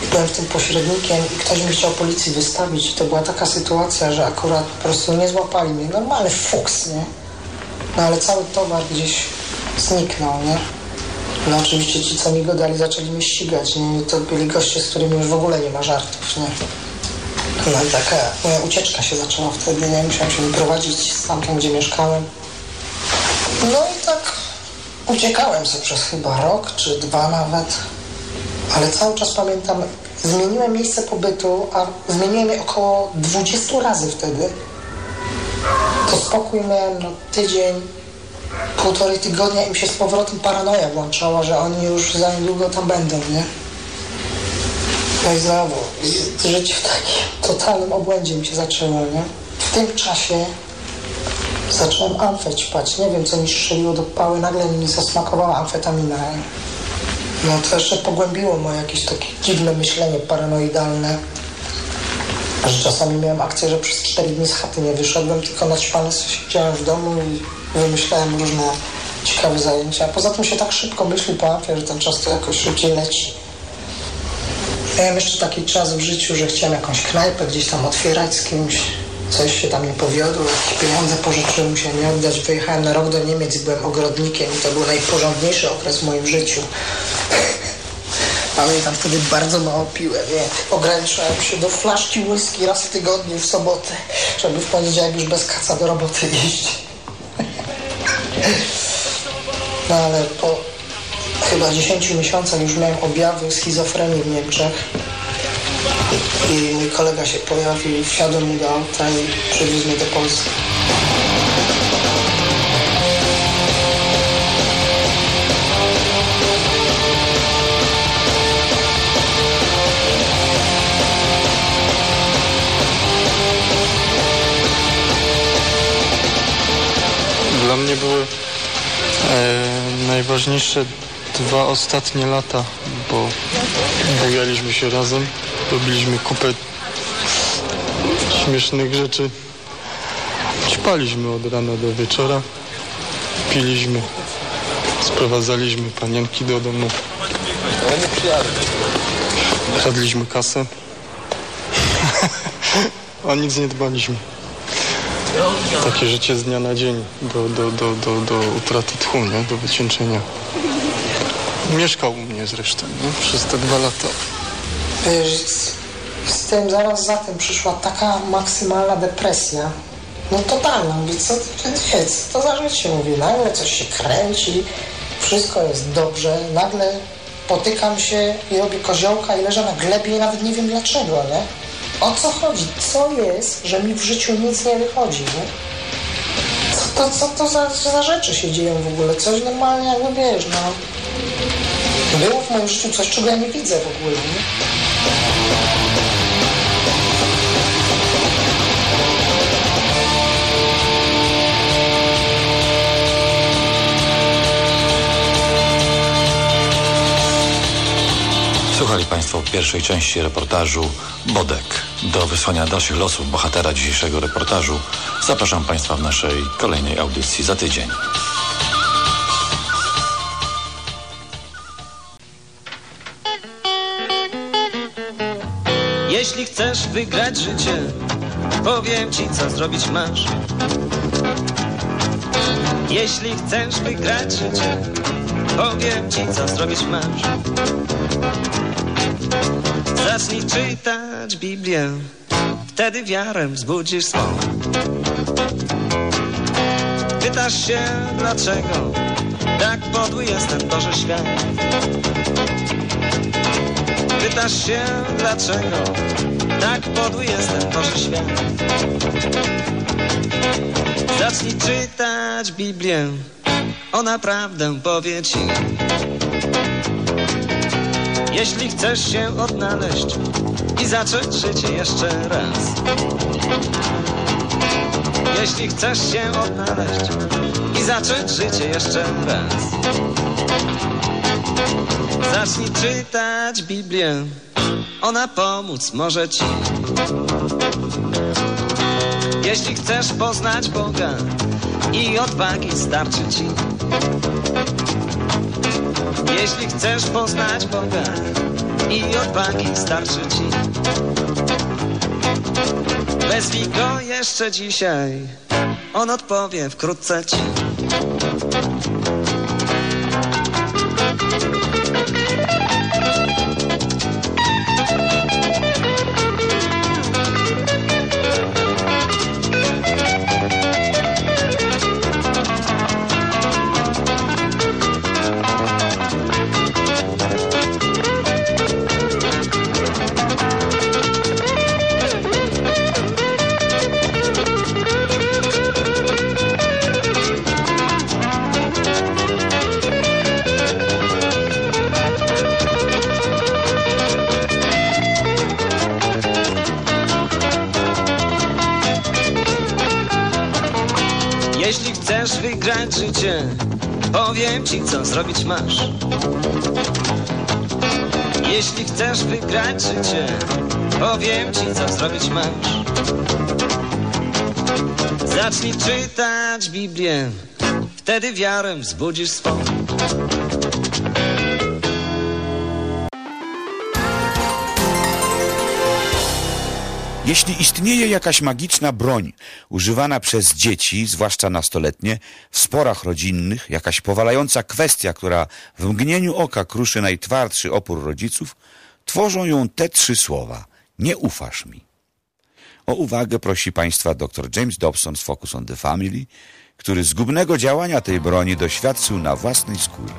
J: byłem w tym pośrednikiem i ktoś mi chciał policji wystawić. To była taka sytuacja, że akurat po prostu nie złapali mnie. Normalny fuks, nie? No ale cały towar gdzieś zniknął, nie? No oczywiście ci, co mi go dali, zaczęli mnie ścigać, nie? To byli goście, z którymi już w ogóle nie ma żartów, nie? No i taka moja ucieczka się zaczęła wtedy, nie? Musiałem się wyprowadzić stamtąd, gdzie mieszkałem. No i tak uciekałem sobie przez chyba rok, czy 2 nawet. Ale cały czas pamiętam, zmieniłem miejsce pobytu, a zmieniłem je około 20 razy wtedy. To spokój miałem no, tydzień, 1,5 tygodnia i mi się z powrotem paranoja włączała, że oni już za niedługo tam będą, nie? No i znowu, życie w takim totalnym obłędzie mi się zaczęło, nie? W tym czasie zacząłem amfę ćpać. Nie wiem, co mi strzeliło do pały, nagle mi zasmakowała amfetamina. No to jeszcze pogłębiło moje jakieś takie dziwne myślenie paranoidalne, że czasami miałem akcję, że przez 4 dni z chaty nie wyszedłem, tylko naćpany siedziałem w domu i wymyślałem różne ciekawe zajęcia. Poza tym się tak szybko myśli po amfie, że ten czas to jakoś szybciej leci. Miałem jeszcze taki czas w życiu, że chciałem jakąś knajpę gdzieś tam otwierać z kimś. Coś się tam nie powiodło, jakieś pieniądze pożyczyłem, musiałem nie oddać. Wyjechałem na rok do Niemiec i byłem ogrodnikiem i to był najporządniejszy okres w moim życiu. Pamiętam, wtedy bardzo mało piłem, nie? Ograniczałem się do flaszki whisky raz w tygodniu w sobotę, żeby w poniedziałek już bez kaca do roboty iść. No ale po chyba 10 miesiącach już miałem objawy schizofrenii w Niemczech. I mój kolega się pojawił, wsiadłem mu do auta i przywiózł mnie do Polski.
P: Dla mnie były najważniejsze 2 ostatnie lata, bo bujaliśmy się razem, robiliśmy kupę śmiesznych rzeczy, ćpaliśmy od rana do wieczora, piliśmy, sprowadzaliśmy panienki do domu, kradliśmy kasę, o nic nie dbaliśmy. Takie życie z dnia na dzień, do utraty tchu, nie? Do wycieńczenia. Mieszkał u mnie zresztą, nie? Przez te 2 lata.
J: Wiesz, z tym zaraz za tym przyszła taka maksymalna depresja. No totalna. Mówię, co to za życie? Mówię, nagle coś się kręci, wszystko jest dobrze, nagle potykam się i robię koziołka i leżę na glebie i nawet nie wiem dlaczego, nie? O co chodzi? Co jest, że mi w życiu nic nie wychodzi, nie? Co to za rzeczy się dzieją w ogóle? Coś normalnie, jakby wiesz, no... Było w moim życiu coś, czego ja nie widzę w ogóle, nie?
L: Słuchali Państwo pierwszej części reportażu Bodek. Do wysłania dalszych losów bohatera dzisiejszego reportażu zapraszam Państwa w naszej kolejnej audycji za tydzień.
Q: Jeśli chcesz wygrać życie, powiem ci, co zrobić masz. Jeśli chcesz wygrać życie, powiem ci, co zrobić masz. Zacznij czytać Biblię, wtedy wiarę wzbudzisz swą. Pytasz się, dlaczego tak podły jest ten Boży świat. Pytasz się, dlaczego tak podły jest ten Boży świat. Zacznij czytać Biblię, ona prawdę powie ci. Jeśli chcesz się odnaleźć i zacząć życie jeszcze raz. Jeśli chcesz się odnaleźć i zacząć życie jeszcze raz. Zacznij czytać Biblię, ona pomóc może ci. Jeśli chcesz poznać Boga i odwagi starczy ci. Jeśli chcesz poznać Boga i odwagi starczy ci. Wezwij go jeszcze dzisiaj, on odpowie wkrótce ci. Jeśli chcesz wygrać życie, powiem ci, co zrobić masz. Jeśli chcesz wygrać życie, powiem ci, co zrobić masz. Zacznij czytać Biblię, wtedy wiarę wzbudzisz swą.
R: Jeśli istnieje jakaś magiczna broń używana przez dzieci, zwłaszcza nastoletnie, w sporach rodzinnych, jakaś powalająca kwestia, która w mgnieniu oka kruszy najtwardszy opór rodziców, tworzą ją te 3 słowa: nie ufasz mi. O uwagę prosi Państwa dr James Dobson z Focus on the Family, który zgubnego działania tej broni doświadczył na własnej skórze.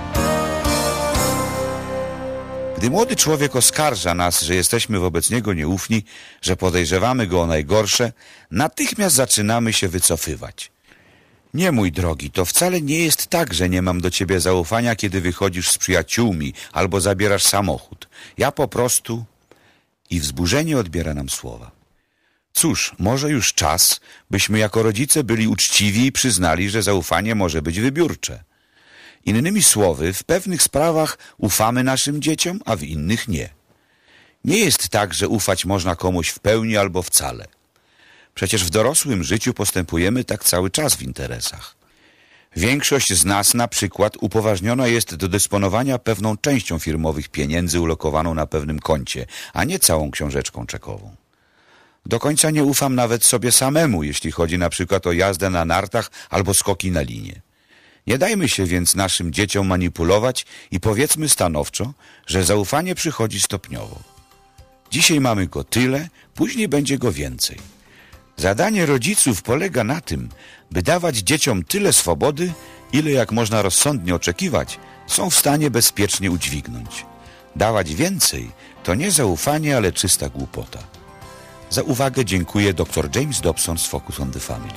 R: Gdy młody człowiek oskarża nas, że jesteśmy wobec niego nieufni, że podejrzewamy go o najgorsze, natychmiast zaczynamy się wycofywać. Nie, mój drogi, to wcale nie jest tak, że nie mam do ciebie zaufania, kiedy wychodzisz z przyjaciółmi albo zabierasz samochód. Ja po prostu... I wzburzenie odbiera nam słowa. Cóż, może już czas, byśmy jako rodzice byli uczciwi i przyznali, że zaufanie może być wybiórcze. Innymi słowy, w pewnych sprawach ufamy naszym dzieciom, a w innych nie. Nie jest tak, że ufać można komuś w pełni albo wcale. Przecież w dorosłym życiu postępujemy tak cały czas w interesach. Większość z nas na przykład upoważniona jest do dysponowania pewną częścią firmowych pieniędzy ulokowaną na pewnym koncie, a nie całą książeczką czekową. Do końca nie ufam nawet sobie samemu, jeśli chodzi na przykład o jazdę na nartach albo skoki na linie. Nie dajmy się więc naszym dzieciom manipulować i powiedzmy stanowczo, że zaufanie przychodzi stopniowo. Dzisiaj mamy go tyle, później będzie go więcej. Zadanie rodziców polega na tym, by dawać dzieciom tyle swobody, ile jak można rozsądnie oczekiwać, są w stanie bezpiecznie udźwignąć. Dawać więcej to nie zaufanie, ale czysta głupota. Za uwagę dziękuję dr James Dobson z Focus on the Family.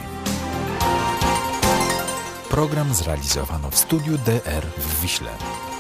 S: Program zrealizowano w studiu DR w Wiśle.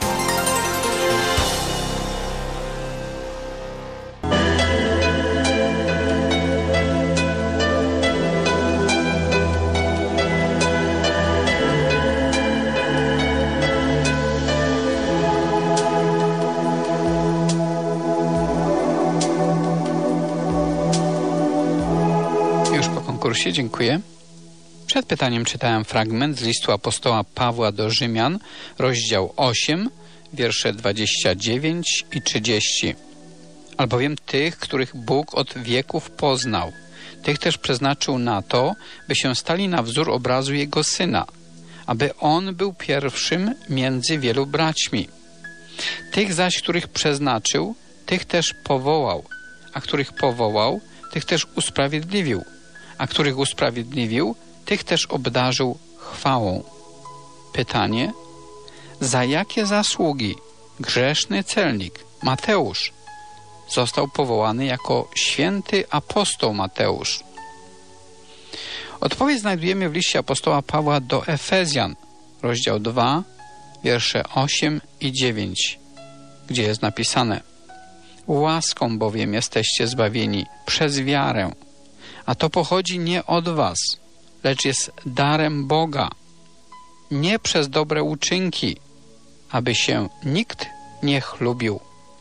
C: Już po konkursie, dziękuję. Przed pytaniem czytałem fragment z listu apostoła Pawła do Rzymian, rozdział 8, wiersze 29 i 30. Albowiem tych, których Bóg od wieków poznał, tych też przeznaczył na to, by się stali na wzór obrazu Jego Syna, aby On był pierwszym między wielu braćmi. Tych zaś, których przeznaczył, tych też powołał, a których powołał, tych też usprawiedliwił, a których usprawiedliwił, tych też obdarzył chwałą. Pytanie: za jakie zasługi grzeszny celnik Mateusz został powołany jako święty apostoł Mateusz? Odpowiedź znajdujemy w liście apostoła Pawła do Efezjan, rozdział 2, wiersze 8 i 9, gdzie jest napisane: łaską bowiem jesteście zbawieni przez wiarę, a to pochodzi nie od was, lecz jest darem Boga, nie przez dobre uczynki, aby się nikt nie chlubił.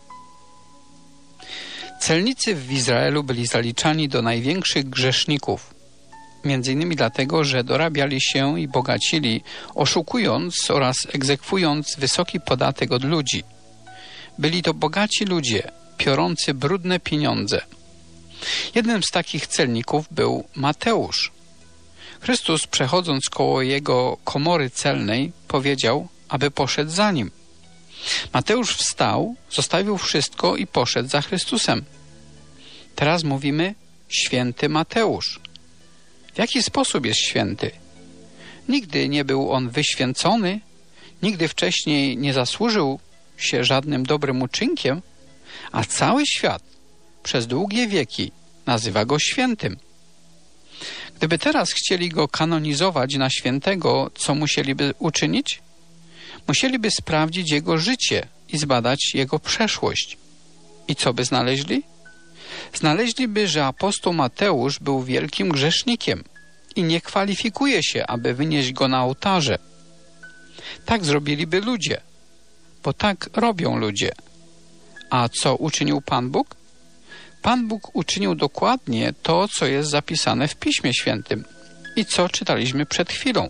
C: Celnicy w Izraelu byli zaliczani do największych grzeszników, między innymi dlatego, że dorabiali się i bogacili, oszukując oraz egzekwując wysoki podatek od ludzi. Byli to bogaci ludzie, piorący brudne pieniądze. Jednym z takich celników był Mateusz. Chrystus, przechodząc koło jego komory celnej, powiedział, aby poszedł za nim. Mateusz wstał, zostawił wszystko i poszedł za Chrystusem. Teraz mówimy święty Mateusz. W jaki sposób jest święty? Nigdy nie był on wyświęcony, nigdy wcześniej nie zasłużył się żadnym dobrym uczynkiem, a cały świat przez długie wieki nazywa go świętym. Gdyby teraz chcieli go kanonizować na świętego, co musieliby uczynić? Musieliby sprawdzić jego życie i zbadać jego przeszłość. I co by znaleźli? Znaleźliby, że apostoł Mateusz był wielkim grzesznikiem i nie kwalifikuje się, aby wynieść go na ołtarze. Tak zrobiliby ludzie, bo tak robią ludzie. A co uczynił Pan Bóg? Pan Bóg uczynił dokładnie to, co jest zapisane w Piśmie Świętym i co czytaliśmy przed chwilą.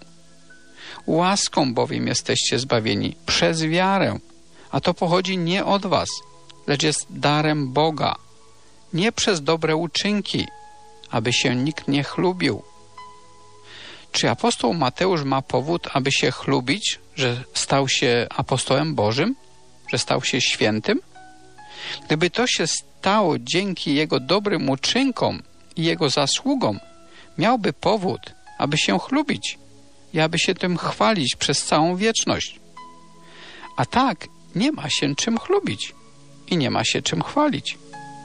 C: Łaską bowiem jesteście zbawieni przez wiarę, a to pochodzi nie od was, lecz jest darem Boga, nie przez dobre uczynki, aby się nikt nie chlubił. Czy apostoł Mateusz ma powód, aby się chlubić, że stał się apostołem Bożym, że stał się świętym? Gdyby to się stało dzięki jego dobrym uczynkom i jego zasługom, miałby powód, aby się chlubić i aby się tym chwalić przez całą wieczność. A tak nie ma się czym chlubić i nie ma się czym chwalić.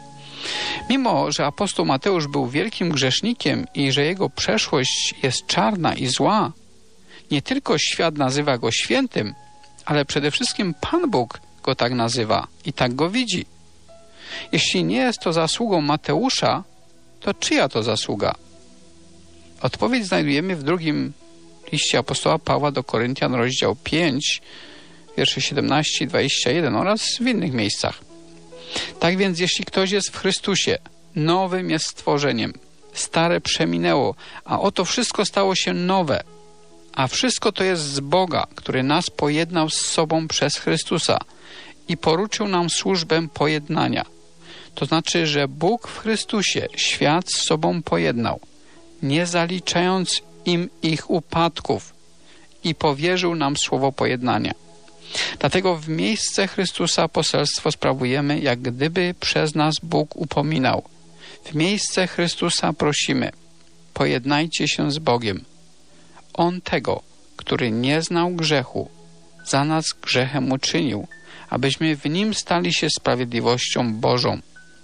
C: Mimo że apostoł Mateusz był wielkim grzesznikiem i że jego przeszłość jest czarna i zła, nie tylko świat nazywa go świętym, ale przede wszystkim Pan Bóg go tak nazywa i tak go widzi. Jeśli nie jest to zasługą Mateusza, to czyja to zasługa? Odpowiedź znajdujemy w drugim liście apostoła Pawła do Koryntian, rozdział 5, wiersze 17 i 21 oraz w innych miejscach. Tak więc, jeśli ktoś jest w Chrystusie, nowym jest stworzeniem. Stare przeminęło, a oto wszystko stało się nowe. A wszystko to jest z Boga, który nas pojednał z sobą przez Chrystusa i poruczył nam służbę pojednania. To znaczy, że Bóg w Chrystusie świat z sobą pojednał, nie zaliczając im ich upadków i powierzył nam słowo pojednania. Dlatego w miejsce Chrystusa poselstwo sprawujemy, jak gdyby przez nas Bóg upominał. W miejsce Chrystusa prosimy, pojednajcie się z Bogiem. On tego, który nie znał grzechu, za nas grzechem uczynił, abyśmy w nim stali się sprawiedliwością Bożą.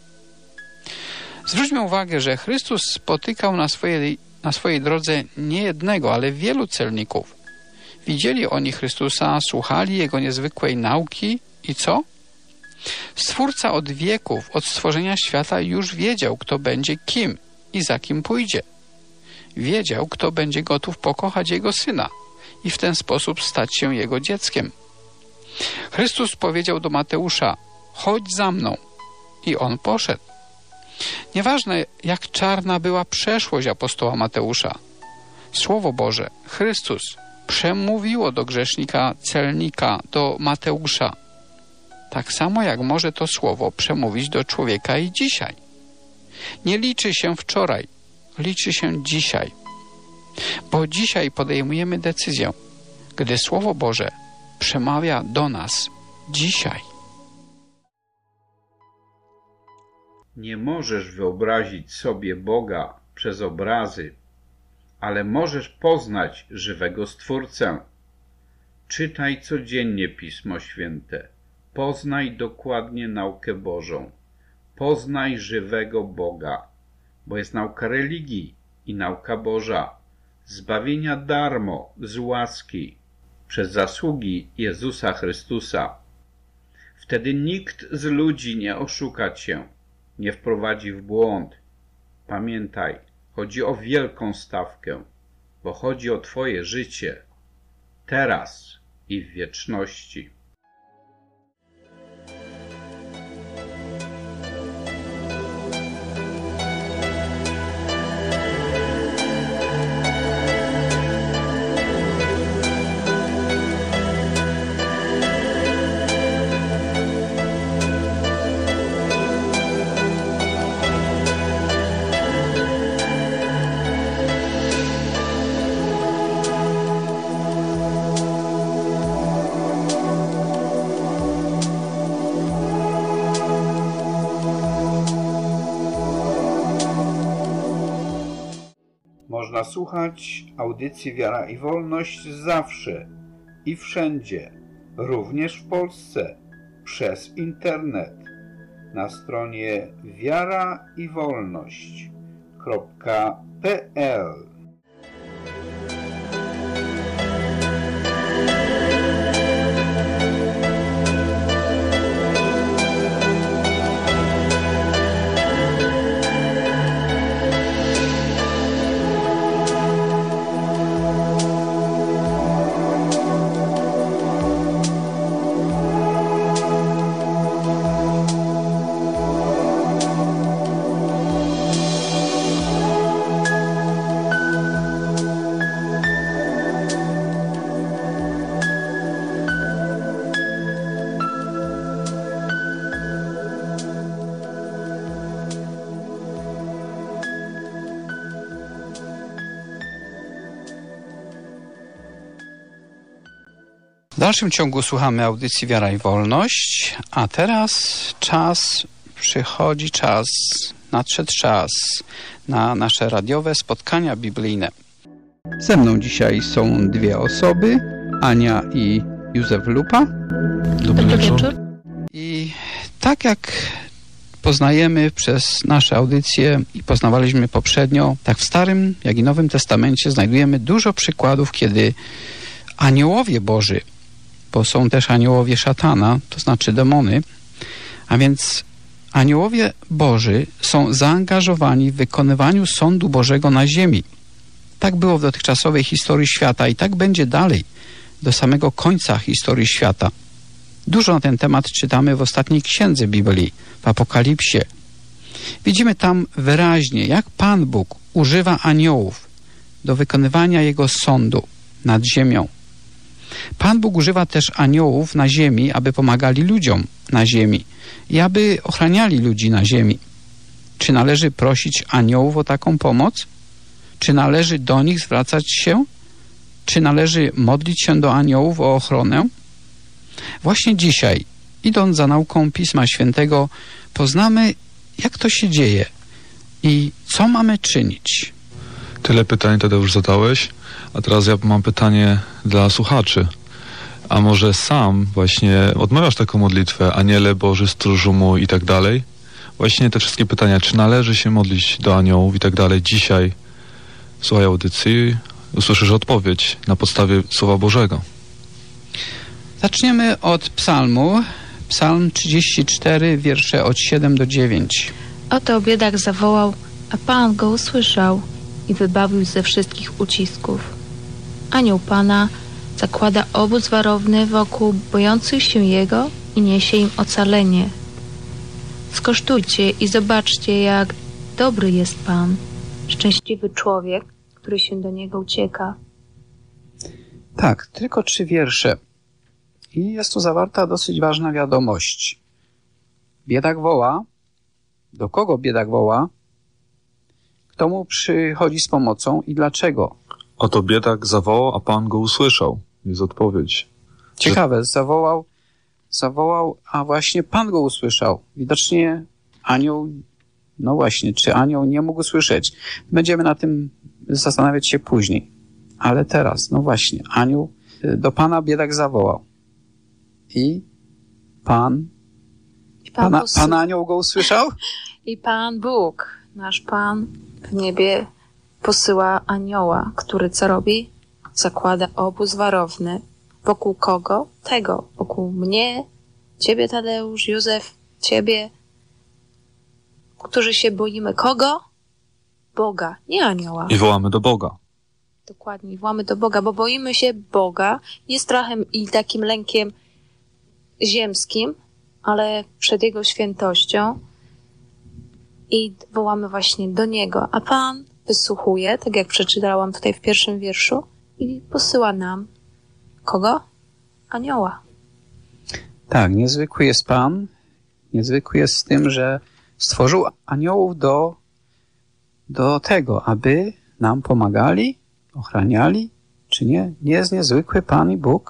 C: Zwróćmy uwagę, że Chrystus spotykał na swojej drodze nie jednego, ale wielu celników. Widzieli oni Chrystusa, słuchali Jego niezwykłej nauki i co? Stwórca od wieków, od stworzenia świata już wiedział, kto będzie kim i za kim pójdzie. Wiedział, kto będzie gotów pokochać Jego Syna i w ten sposób stać się Jego dzieckiem. Chrystus powiedział do Mateusza, chodź za mną. I on poszedł. Nieważne, jak czarna była przeszłość apostoła Mateusza. Słowo Boże, Chrystus, przemówiło do grzesznika, celnika, do Mateusza. Tak samo jak może to słowo przemówić do człowieka i dzisiaj. Nie liczy się wczoraj, liczy się dzisiaj. Bo dzisiaj podejmujemy decyzję, gdy Słowo Boże przemawia do nas dzisiaj.
T: Nie możesz wyobrazić sobie Boga przez obrazy, ale możesz poznać żywego Stwórcę. Czytaj codziennie Pismo Święte. Poznaj dokładnie naukę Bożą. Poznaj żywego Boga, bo jest nauka religii i nauka Boża, zbawienia darmo, z łaski, przez zasługi Jezusa Chrystusa. Wtedy nikt z ludzi nie oszuka cię, nie wprowadzi w błąd. Pamiętaj, chodzi o wielką stawkę, bo chodzi o twoje życie, teraz i w wieczności. Można słuchać audycji Wiara i Wolność zawsze i wszędzie, również w Polsce, przez internet na stronie wiaraiwolność.pl.
C: W dalszym ciągu słuchamy audycji Wiara i Wolność, a teraz nadszedł czas na nasze radiowe spotkania biblijne. Ze mną dzisiaj są dwie osoby, Ania i Józef Lupa.
I: Dobry wieczór.
C: I tak jak poznajemy przez nasze audycje i poznawaliśmy poprzednio, tak w Starym, jak i Nowym Testamencie znajdujemy dużo przykładów, kiedy aniołowie Boży, bo są też aniołowie szatana, to znaczy demony, a więc aniołowie Boży są zaangażowani w wykonywaniu sądu Bożego na ziemi. Tak było w dotychczasowej historii świata i tak będzie dalej, do samego końca historii świata. Dużo na ten temat czytamy w ostatniej księdze Biblii, w Apokalipsie. Widzimy tam wyraźnie, jak Pan Bóg używa aniołów do wykonywania Jego sądu nad ziemią. Pan Bóg używa też aniołów na ziemi, aby pomagali ludziom na ziemi i aby ochraniali ludzi na ziemi. Czy należy prosić aniołów o taką pomoc? Czy należy do nich zwracać się? Czy należy modlić się do aniołów o ochronę? Właśnie dzisiaj, idąc za nauką Pisma Świętego, poznamy, jak to się dzieje i co mamy czynić.
U: Tyle pytań, Tadeusz, zadałeś, a teraz ja mam pytanie dla słuchaczy. A może sam właśnie odmawiasz taką modlitwę, Aniele Boży, stróżu mój i tak dalej? Właśnie te wszystkie pytania, czy należy się modlić do aniołów i tak dalej dzisiaj? Słuchaj audycji, usłyszysz odpowiedź na podstawie Słowa Bożego.
C: Zaczniemy od psalmu. Psalm 34, wiersze od 7 do 9.
I: Oto biedak zawołał, a Pan go usłyszał i wybawił ze wszystkich ucisków. Anioł Pana zakłada obóz warowny wokół bojących się Jego i niesie im ocalenie. Skosztujcie i zobaczcie, jak dobry jest Pan. Szczęśliwy człowiek, który się do Niego ucieka.
C: Tak, tylko 3 wiersze. I jest tu zawarta dosyć ważna wiadomość. Biedak woła. Do kogo biedak woła? Kto mu przychodzi z pomocą i dlaczego?
U: Oto biedak zawołał, a Pan go usłyszał. Jest odpowiedź.
C: Ciekawe, zawołał, a właśnie Pan go usłyszał. Widocznie anioł, no właśnie, czy anioł nie mógł słyszeć? Będziemy na tym zastanawiać się później. Ale teraz, no właśnie, anioł do Pana biedak zawołał. I Pan anioł go usłyszał?
I: I Pan Bóg, nasz Pan w niebie posyła anioła, który co robi? Zakłada obóz warowny. Wokół kogo? Tego. Wokół mnie, ciebie Tadeusz, Józef, ciebie, którzy się boimy kogo? Boga, nie anioła.
U: I wołamy do Boga.
I: Dokładnie, wołamy do Boga, bo boimy się Boga nie strachem i takim lękiem ziemskim, ale przed Jego świętością i wołamy właśnie do Niego. A Pan wysłuchuje, tak jak przeczytałam tutaj w pierwszym wierszu, i posyła nam kogo? Anioła.
C: Tak, niezwykły jest Pan. Niezwykły jest z tym, że stworzył aniołów do tego, aby nam pomagali, ochraniali, czy nie? Nie jest niezwykły Pan i Bóg?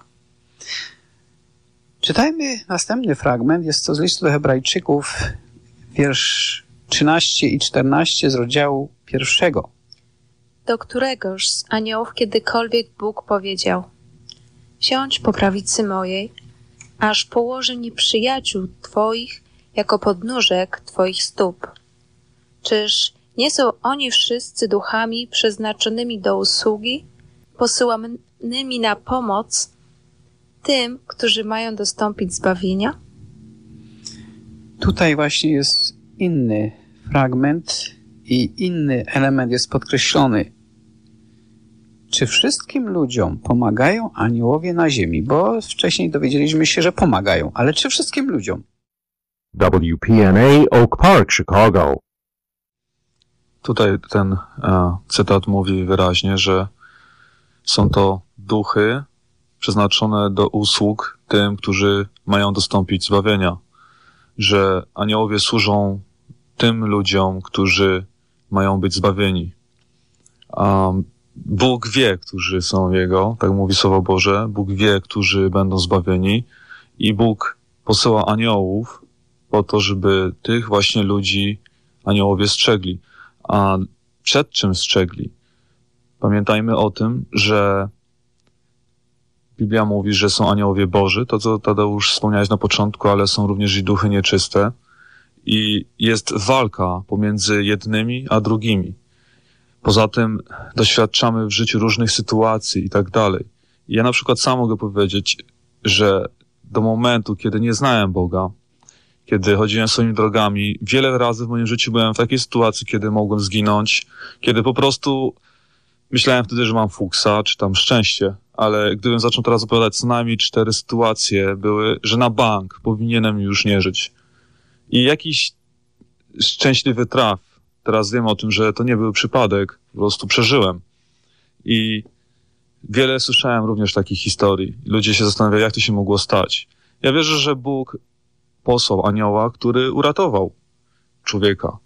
C: Czytajmy następny fragment. Jest to z listu do Hebrajczyków, wiersz 13 i 14 z rozdziału 1.
I: do któregoż z aniołów kiedykolwiek Bóg powiedział: siądź po prawicy mojej, aż położę nieprzyjaciół Twoich jako podnóżek Twoich stóp. Czyż nie są oni wszyscy duchami przeznaczonymi do usługi, posyłanymi na pomoc tym, którzy mają dostąpić zbawienia?
C: Tutaj właśnie jest inny fragment i inny element jest podkreślony. Czy wszystkim ludziom pomagają aniołowie na ziemi? Bo wcześniej dowiedzieliśmy się, że pomagają, ale czy wszystkim ludziom?
A: WPNA Oak Park, Chicago.
U: Tutaj ten cytat mówi wyraźnie, że są to duchy przeznaczone do usług tym, którzy mają dostąpić zbawienia. Że aniołowie służą tym ludziom, którzy mają być zbawieni. Bóg wie, którzy są Jego, tak mówi Słowo Boże. Bóg wie, którzy będą zbawieni i Bóg posyła aniołów po to, żeby tych właśnie ludzi aniołowie strzegli. A przed czym strzegli? Pamiętajmy o tym, że Biblia mówi, że są aniołowie Boży, to co Tadeusz wspomniałeś na początku, ale są również i duchy nieczyste i jest walka pomiędzy jednymi a drugimi. Poza tym doświadczamy w życiu różnych sytuacji i tak dalej. Ja na przykład sam mogę powiedzieć, że do momentu, kiedy nie znałem Boga, kiedy chodziłem swoimi drogami, wiele razy w moim życiu byłem w takiej sytuacji, kiedy mogłem zginąć, kiedy po prostu myślałem wtedy, że mam fuksa, czy tam szczęście, ale gdybym zaczął teraz opowiadać, co najmniej 4 sytuacje były, że na bank powinienem już nie żyć. I jakiś szczęśliwy traf, teraz wiem o tym, że to nie był przypadek, po prostu przeżyłem. I wiele słyszałem również takich historii. Ludzie się zastanawiają, jak to się mogło stać. Ja wierzę, że Bóg posłał anioła, który uratował człowieka.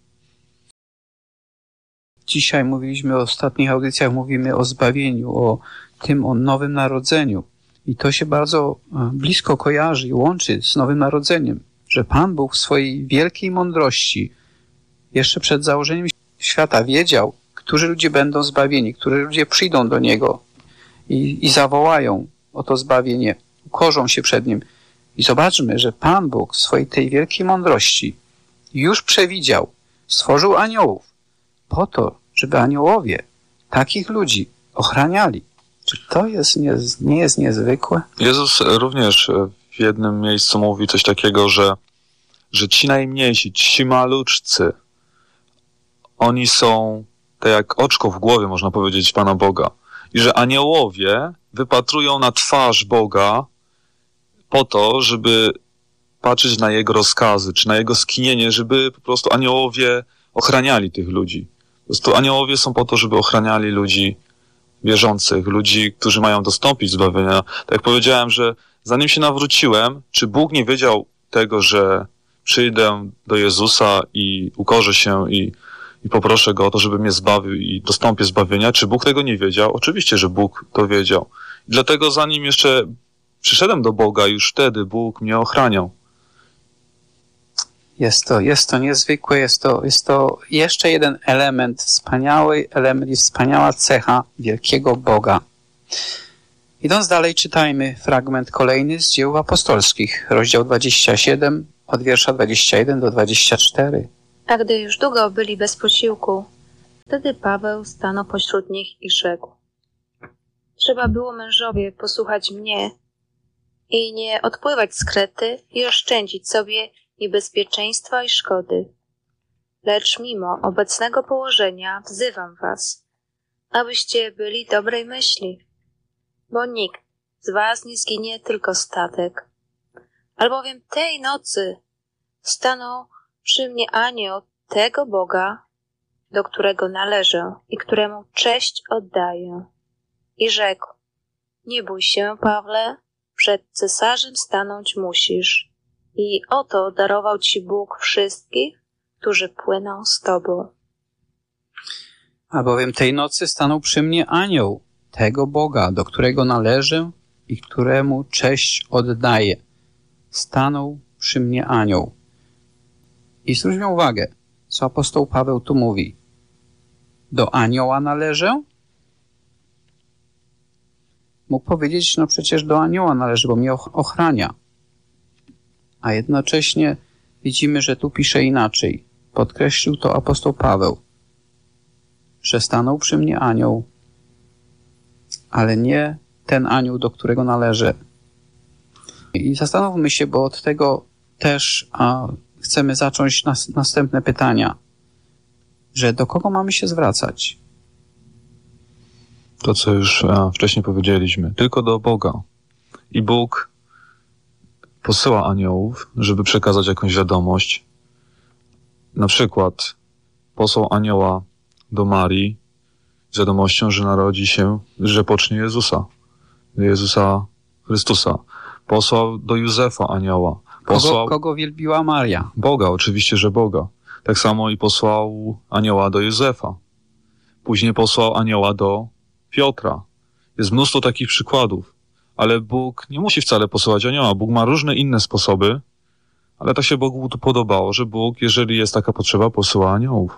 C: Dzisiaj mówiliśmy o ostatnich audycjach, mówimy o zbawieniu, o nowym narodzeniu. I to się bardzo blisko kojarzy i łączy z nowym narodzeniem, że Pan Bóg w swojej wielkiej mądrości jeszcze przed założeniem świata wiedział, którzy ludzie będą zbawieni, którzy ludzie przyjdą do Niego i zawołają o to zbawienie, ukorzą się przed Nim. I zobaczmy, że Pan Bóg w swojej tej wielkiej mądrości już przewidział, stworzył aniołów po to, żeby aniołowie takich ludzi ochraniali. Czy to nie jest niezwykłe?
U: Jezus również w jednym miejscu mówi coś takiego, że ci najmniejsi, ci maluczcy, oni są tak jak oczko w głowie, można powiedzieć, Pana Boga. I że aniołowie wypatrują na twarz Boga po to, żeby patrzeć na Jego rozkazy, czy na Jego skinienie, żeby po prostu aniołowie ochraniali tych ludzi. Po prostu aniołowie są po to, żeby ochraniali ludzi wierzących, ludzi, którzy mają dostąpić zbawienia. Tak jak powiedziałem, że zanim się nawróciłem, czy Bóg nie wiedział tego, że przyjdę do Jezusa i ukorzę się i poproszę Go o to, żeby mnie zbawił i dostąpię zbawienia? Czy Bóg tego nie wiedział? Oczywiście, że Bóg to wiedział. I dlatego zanim jeszcze przyszedłem do Boga, już wtedy Bóg mnie ochraniał.
C: Jest to niezwykłe, jest to jeszcze jeden element, wspaniały element i wspaniała cecha wielkiego Boga. Idąc dalej, czytajmy fragment kolejny z Dzieł Apostolskich, rozdział 27, od wiersza 21 do 24.
I: A gdy już długo byli bez posiłku, wtedy Paweł stanął pośród nich i rzekł: trzeba było, mężowie, posłuchać mnie i nie odpływać z Krety i oszczędzić sobie niebezpieczeństwa i szkody. Lecz mimo obecnego położenia wzywam was, abyście byli dobrej myśli, bo nikt z was nie zginie, tylko statek. Albowiem tej nocy stanął przy mnie anioł tego Boga, do którego należę i któremu cześć oddaję. I rzekł: nie bój się, Pawle, przed cesarzem stanąć musisz. I oto darował ci Bóg wszystkich, którzy płyną z tobą.
C: Albowiem tej nocy stanął przy mnie anioł tego Boga, do którego należę i któremu cześć oddaję. Stanął przy mnie anioł. I zwróćmy uwagę, co apostoł Paweł tu mówi. do anioła należę? Mógł powiedzieć, no przecież do anioła należy, bo mnie ochrania. A jednocześnie widzimy, że tu pisze inaczej. Podkreślił to apostoł Paweł, że stanął przy mnie anioł, ale nie ten anioł, do którego należę. I zastanówmy się, bo od tego też chcemy zacząć następne pytania, że do kogo mamy się zwracać?
U: To, co już wcześniej powiedzieliśmy, tylko do Boga. I Bóg posyła aniołów, żeby przekazać jakąś wiadomość. Na przykład posłał anioła do Marii z wiadomością, że narodzi się, że pocznie Jezusa Chrystusa. Posłał do Józefa anioła.
C: Kogo wielbiła Maria?
U: Boga, oczywiście, że Boga. Tak samo i posłał anioła do Józefa. Później posłał anioła do Piotra. Jest mnóstwo takich przykładów. Ale Bóg nie musi wcale posyłać anioła. Bóg ma różne inne sposoby, ale tak się Bogu tu podobało, że Bóg, jeżeli jest taka potrzeba, posyła aniołów.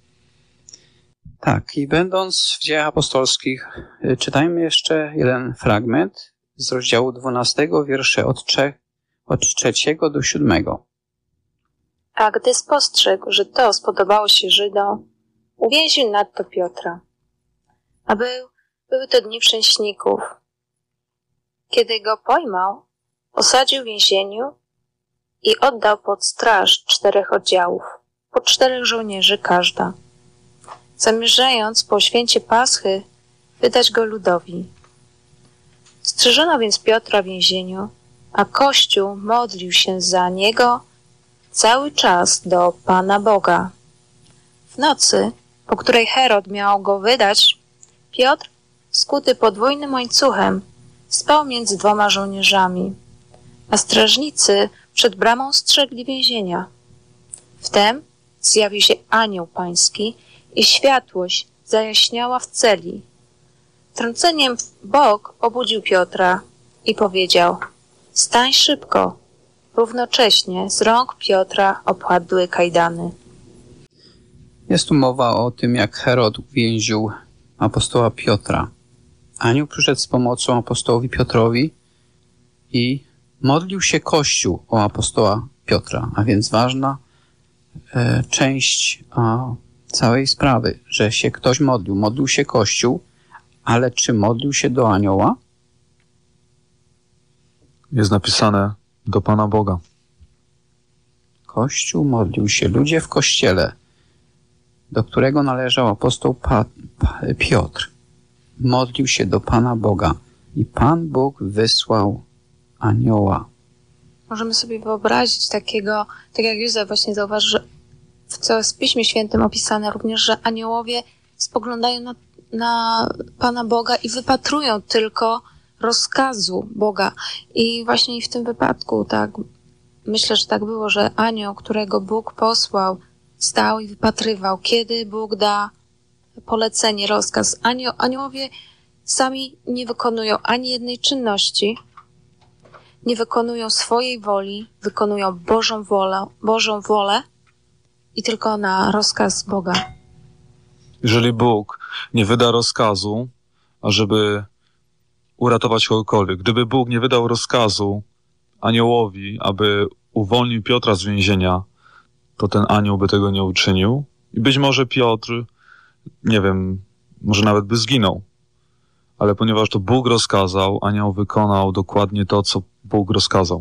C: Tak, i będąc w Dziejach Apostolskich, czytajmy jeszcze jeden fragment z rozdziału 12, wiersze od 3 do 7.
I: A gdy spostrzegł, że to spodobało się Żydom, uwięził nadto Piotra. A były to dni trzęśników. Kiedy go pojmał, osadził w więzieniu i oddał pod straż 4 oddziałów, po 4 żołnierzy każda, zamierzając po święcie Paschy wydać go ludowi. Strzeżono więc Piotra w więzieniu, a Kościół modlił się za niego cały czas do Pana Boga. W nocy, po której Herod miał go wydać, Piotr, skuty podwójnym łańcuchem, spał między 2 żołnierzami, a strażnicy przed bramą strzegli więzienia. Wtem zjawił się anioł pański i światłość zajaśniała w celi. Trąceniem w bok obudził Piotra i powiedział: stań szybko. Równocześnie z rąk Piotra opadły kajdany.
C: Jest tu mowa o tym, jak Herod uwięził apostoła Piotra. Anioł przyszedł z pomocą apostołowi Piotrowi i modlił się Kościół o apostoła Piotra, a więc ważna część całej sprawy, że się ktoś modlił. Modlił się Kościół, ale czy modlił się do anioła?
U: Jest napisane do Pana Boga.
C: Kościół modlił się. Ludzie w Kościele, do którego należał apostoł Piotr, modlił się do Pana Boga i Pan Bóg wysłał anioła.
I: Możemy sobie wyobrazić takiego, tak jak Józef właśnie zauważył, że co jest w Piśmie Świętym opisane również, że aniołowie spoglądają na Pana Boga i wypatrują tylko rozkazu Boga. I właśnie w tym wypadku, tak, myślę, że tak było, że anioł, którego Bóg posłał, stał i wypatrywał, kiedy Bóg da polecenie, rozkaz. Aniołowie sami nie wykonują ani jednej czynności, nie wykonują swojej woli, wykonują Bożą wolę i tylko na rozkaz Boga.
U: Jeżeli Bóg nie wyda rozkazu, ażeby uratować kogokolwiek, gdyby Bóg nie wydał rozkazu aniołowi, aby uwolnił Piotra z więzienia, to ten anioł by tego nie uczynił i być może Piotr, nie wiem, może nawet by zginął. Ale ponieważ to Bóg rozkazał, anioł wykonał dokładnie to, co Bóg rozkazał.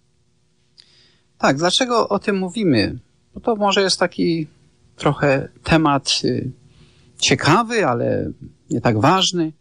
C: Tak, dlaczego o tym mówimy? Bo to może jest taki trochę temat ciekawy, ale nie tak ważny.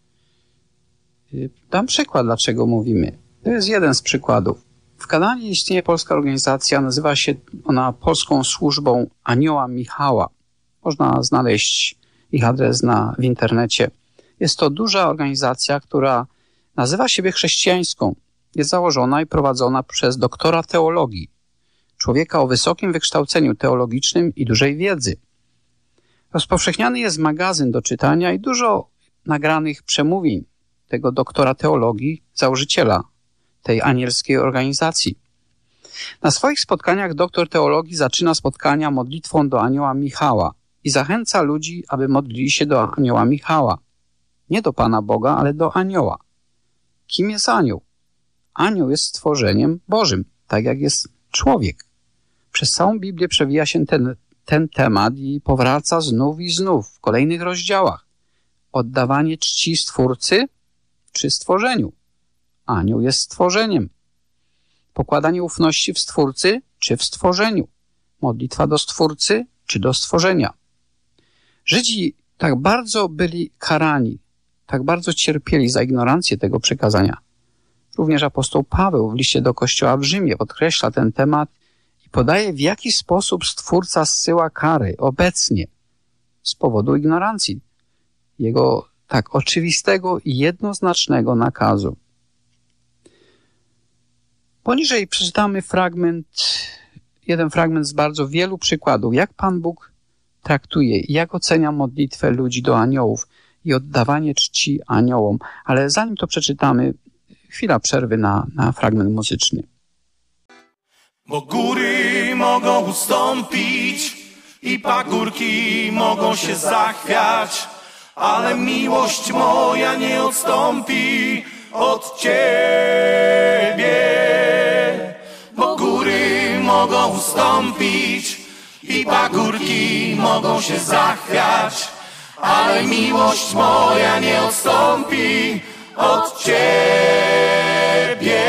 C: Dam przykład, dlaczego mówimy. To jest jeden z przykładów. W Kananie istnieje polska organizacja, nazywa się ona Polską Służbą Anioła Michała. Można znaleźć ich adres w internecie. Jest to duża organizacja, która nazywa siebie chrześcijańską. Jest założona i prowadzona przez doktora teologii, człowieka o wysokim wykształceniu teologicznym i dużej wiedzy. Rozpowszechniany jest magazyn do czytania i dużo nagranych przemówień tego doktora teologii, założyciela tej anielskiej organizacji. Na swoich spotkaniach doktor teologii zaczyna spotkania modlitwą do anioła Michała i i zachęca ludzi, aby modlili się do anioła Michała. Nie do Pana Boga, ale do anioła. Kim jest anioł? Anioł jest stworzeniem Bożym, tak jak jest człowiek. Przez całą Biblię przewija się ten temat i powraca znów i znów w kolejnych rozdziałach. Oddawanie czci Stwórcy czy stworzeniu. Anioł jest stworzeniem. Pokładanie ufności w Stwórcy czy w stworzeniu. Modlitwa do Stwórcy czy do stworzenia. Żydzi tak bardzo byli karani, tak bardzo cierpieli za ignorancję tego przykazania. Również apostoł Paweł w liście do Kościoła w Rzymie podkreśla ten temat i podaje, w jaki sposób Stwórca zsyła kary obecnie z powodu ignorancji jego tak oczywistego i jednoznacznego nakazu. Poniżej przeczytamy jeden fragment z bardzo wielu przykładów, jak Pan Bóg traktuje i jak ocenia modlitwę ludzi do aniołów i oddawanie czci aniołom. Ale zanim to przeczytamy, chwila przerwy na fragment muzyczny.
K: Bo góry mogą ustąpić i pagórki mogą się zachwiać, ale miłość moja nie odstąpi od Ciebie. Bo góry mogą ustąpić i pagórki mogą się zachwiać, ale miłość moja nie odstąpi od Ciebie.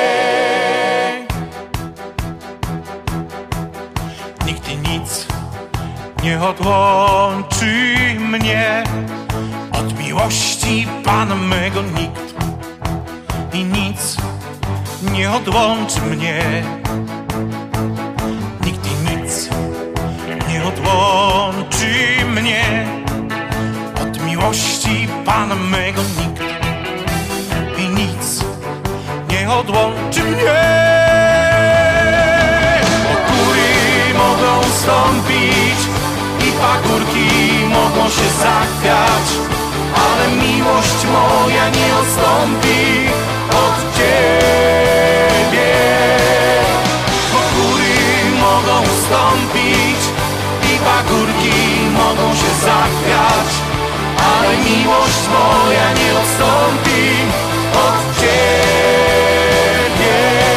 K: Nikt i nic nie odłączy mnie od miłości Pana mego, nikt i nic nie odłączy mnie. Nikt i nic nie odłączy mnie od miłości Pana mego, nikt i nic nie odłączy mnie. Bo góry mogą ustąpić i pagórki mogą się zachwiać, ale miłość moja nie odstąpi od Ciebie. Bo góry mogą ustąpić i pagórki mogą się zachwiać, ale miłość moja nie odstąpi od Ciebie.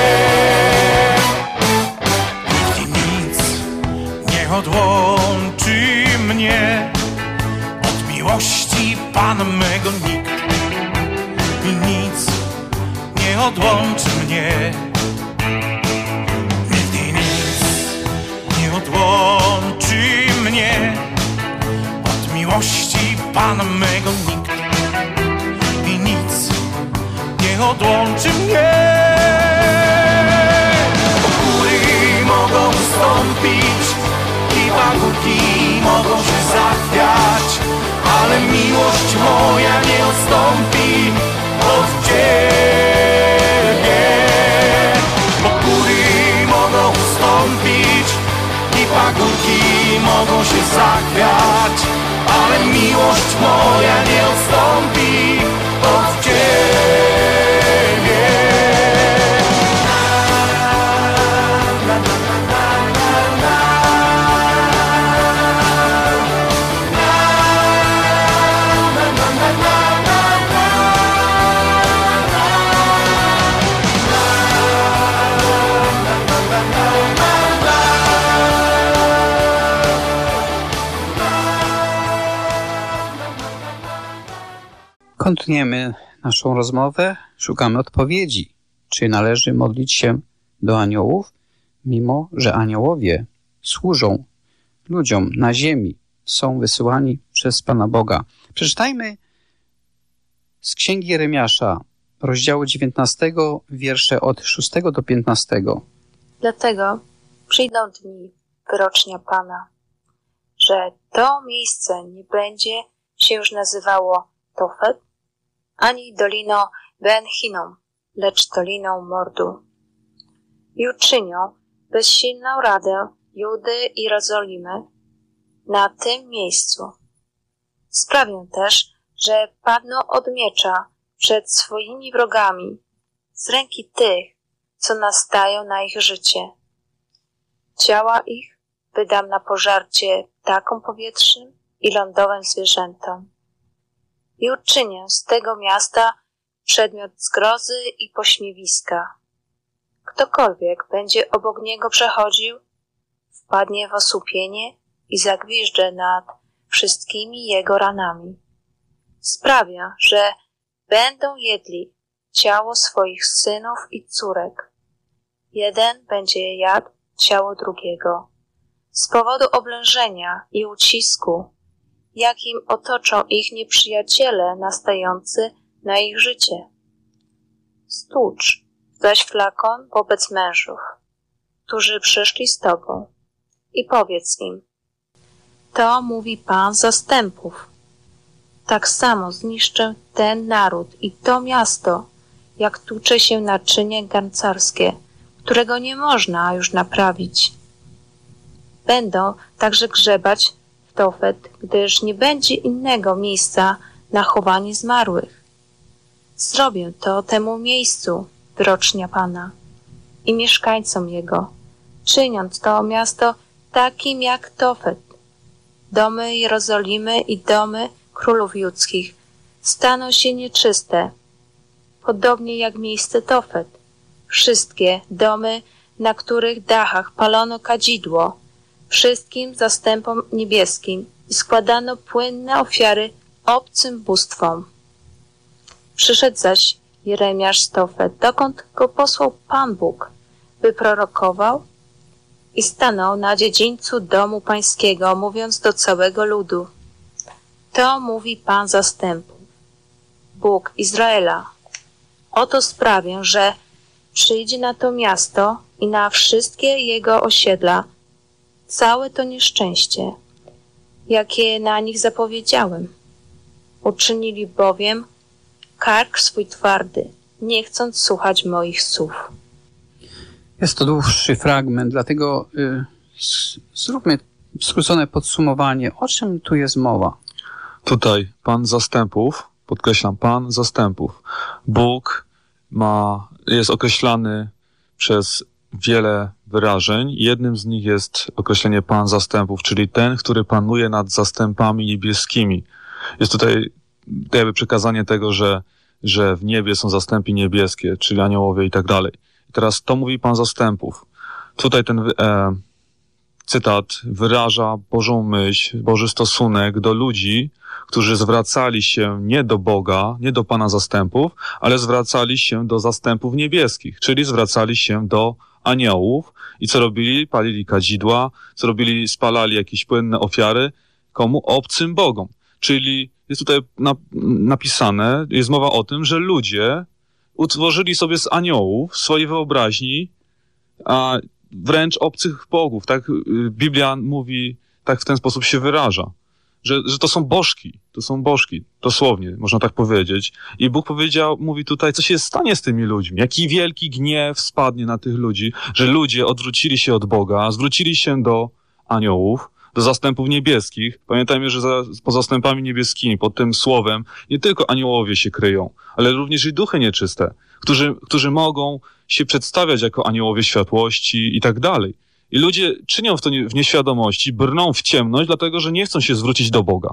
K: Nikt i nic nie odłączy mnie od miłości Pana mego, nikt i nic nie odłączy mnie. Nikt i nic nie odłączy mnie od miłości Pana mego, nikt i nic nie odłączy mnie. Bo góry mogą ustąpić i pagórki mogą się zachwiać, ale miłość moja nie odstąpi od Ciebie. Bo góry mogą ustąpić i pagórki mogą się zachwiać, ale miłość moja nie odstąpi od Ciebie.
C: Kontynuujemy naszą rozmowę. Szukamy odpowiedzi, czy należy modlić się do aniołów, mimo że aniołowie służą ludziom na ziemi, są wysyłani przez Pana Boga. Przeczytajmy z Księgi Jeremiasza, rozdziału 19, wiersze od 6 do 15.
I: Dlatego przyjdą dni wyrocznia Pana, że to miejsce nie będzie się już nazywało Tofet, ani doliną Ben Hinnom, lecz doliną mordu. I uczynią bezsilną radę Judy i Jerozolimy na tym miejscu. Sprawię też, że padną od miecza przed swoimi wrogami z ręki tych, co nastają na ich życie. Ciała ich wydam na pożarcie ptakom powietrznym i lądowym zwierzętom. I uczynię z tego miasta przedmiot zgrozy i pośmiewiska. Ktokolwiek będzie obok niego przechodził, wpadnie w osłupienie i zagwiżdże nad wszystkimi jego ranami. Sprawię, że będą jedli ciało swoich synów i córek. Jeden będzie jadł ciało drugiego. Z powodu oblężenia i ucisku, jakim otoczą ich nieprzyjaciele nastający na ich życie. Stłucz zaś flakon wobec mężów, którzy przyszli z Tobą, i powiedz im: to mówi Pan zastępów. Tak samo zniszczę ten naród i to miasto, jak tłucze się naczynie garncarskie, którego nie można już naprawić. Będą także grzebać w Tofet, gdyż nie będzie innego miejsca na chowanie zmarłych. Zrobię to temu miejscu, wyrocznia Pana, i mieszkańcom jego, czyniąc to miasto takim jak Tofet. Domy Jerozolimy i domy królów judzkich staną się nieczyste, podobnie jak miejsce Tofet. Wszystkie domy, na których dachach palono kadzidło, wszystkim zastępom niebieskim i składano płynne ofiary obcym bóstwom. Przyszedł zaś Jeremiasz z Tofet, dokąd go posłał Pan Bóg, by prorokował, i stanął na dziedzińcu domu pańskiego, mówiąc do całego ludu: to mówi Pan zastępów, Bóg Izraela. Oto sprawię, że przyjdzie na to miasto i na wszystkie jego osiedla całe to nieszczęście, jakie na nich zapowiedziałem. Uczynili bowiem kark swój twardy, nie chcąc słuchać moich słów.
C: Jest to dłuższy fragment, dlatego zróbmy skrócone podsumowanie. O czym tu jest mowa?
U: Tutaj Pan zastępów, podkreślam, Pan zastępów. Bóg jest określany przez wiele wyrażeń. Jednym z nich jest określenie Pan zastępów, czyli ten, który panuje nad zastępami niebieskimi. Jest tutaj jakby przekazanie tego, że w niebie są zastępy niebieskie, czyli aniołowie i tak dalej. I teraz to mówi Pan zastępów. Tutaj ten cytat wyraża Bożą myśl, Boży stosunek do ludzi, którzy zwracali się nie do Boga, nie do Pana zastępów, ale zwracali się do zastępów niebieskich, czyli zwracali się do aniołów i co robili? Palili kadzidła, co robili? Spalali jakieś płynne ofiary. Komu? Obcym bogom. Czyli jest tutaj napisane, jest mowa o tym, że ludzie utworzyli sobie z aniołów w swojej wyobraźni a wręcz obcych bogów. Tak Biblia mówi, tak w ten sposób się wyraża, że to są bożki, dosłownie, można tak powiedzieć. I Bóg mówi tutaj, co się stanie z tymi ludźmi, jaki wielki gniew spadnie na tych ludzi, że ludzie odwrócili się od Boga, zwrócili się do aniołów, do zastępów niebieskich. Pamiętajmy, że po zastępami niebieskimi, pod tym słowem, nie tylko aniołowie się kryją, ale również i duchy nieczyste, którzy mogą się przedstawiać jako aniołowie światłości i tak dalej. I ludzie czynią to w nieświadomości, brną w ciemność, dlatego że nie chcą się zwrócić do Boga.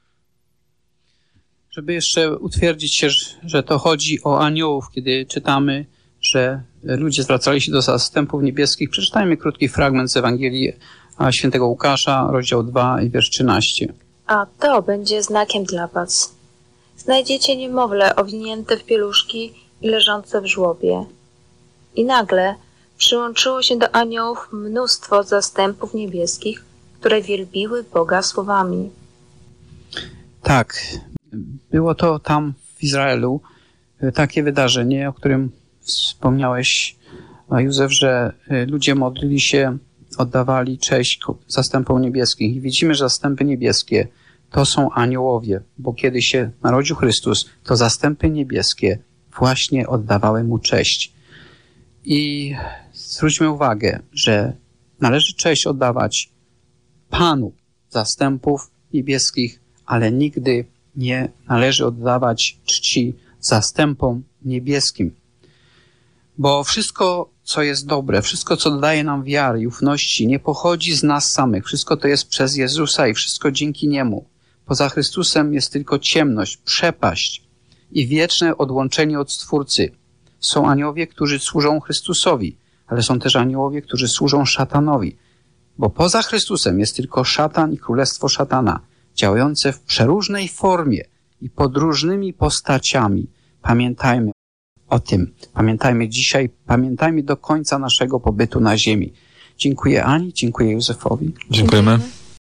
C: Żeby jeszcze utwierdzić się, że to chodzi o aniołów, kiedy czytamy, że ludzie zwracali się do zastępów niebieskich, przeczytajmy krótki fragment z Ewangelii Świętego Łukasza, rozdział 2 i wiersz 13.
I: A to będzie znakiem dla was. Znajdziecie niemowlę owinięte w pieluszki i leżące w żłobie. I nagle przyłączyło się do aniołów mnóstwo zastępów niebieskich, które wielbiły Boga słowami.
C: Tak, było to tam w Izraelu takie wydarzenie, o którym wspomniałeś, Józef, że ludzie modlili się, oddawali cześć zastępom niebieskich. I widzimy, że zastępy niebieskie to są aniołowie, bo kiedy się narodził Chrystus, to zastępy niebieskie właśnie oddawały Mu cześć. I zwróćmy uwagę, że należy cześć oddawać Panu zastępów niebieskich, ale nigdy nie należy oddawać czci zastępom niebieskim. Bo wszystko, co jest dobre, wszystko, co dodaje nam wiary i ufności, nie pochodzi z nas samych. Wszystko to jest przez Jezusa i wszystko dzięki Niemu. Poza Chrystusem jest tylko ciemność, przepaść i wieczne odłączenie od Stwórcy. Są aniołowie, którzy służą Chrystusowi, ale są też aniołowie, którzy służą szatanowi. Bo poza Chrystusem jest tylko szatan i królestwo szatana, działające w przeróżnej formie i pod różnymi postaciami. Pamiętajmy o tym. Pamiętajmy dzisiaj, pamiętajmy do końca naszego pobytu na ziemi. Dziękuję Ani, dziękuję Józefowi.
U: Dziękujemy.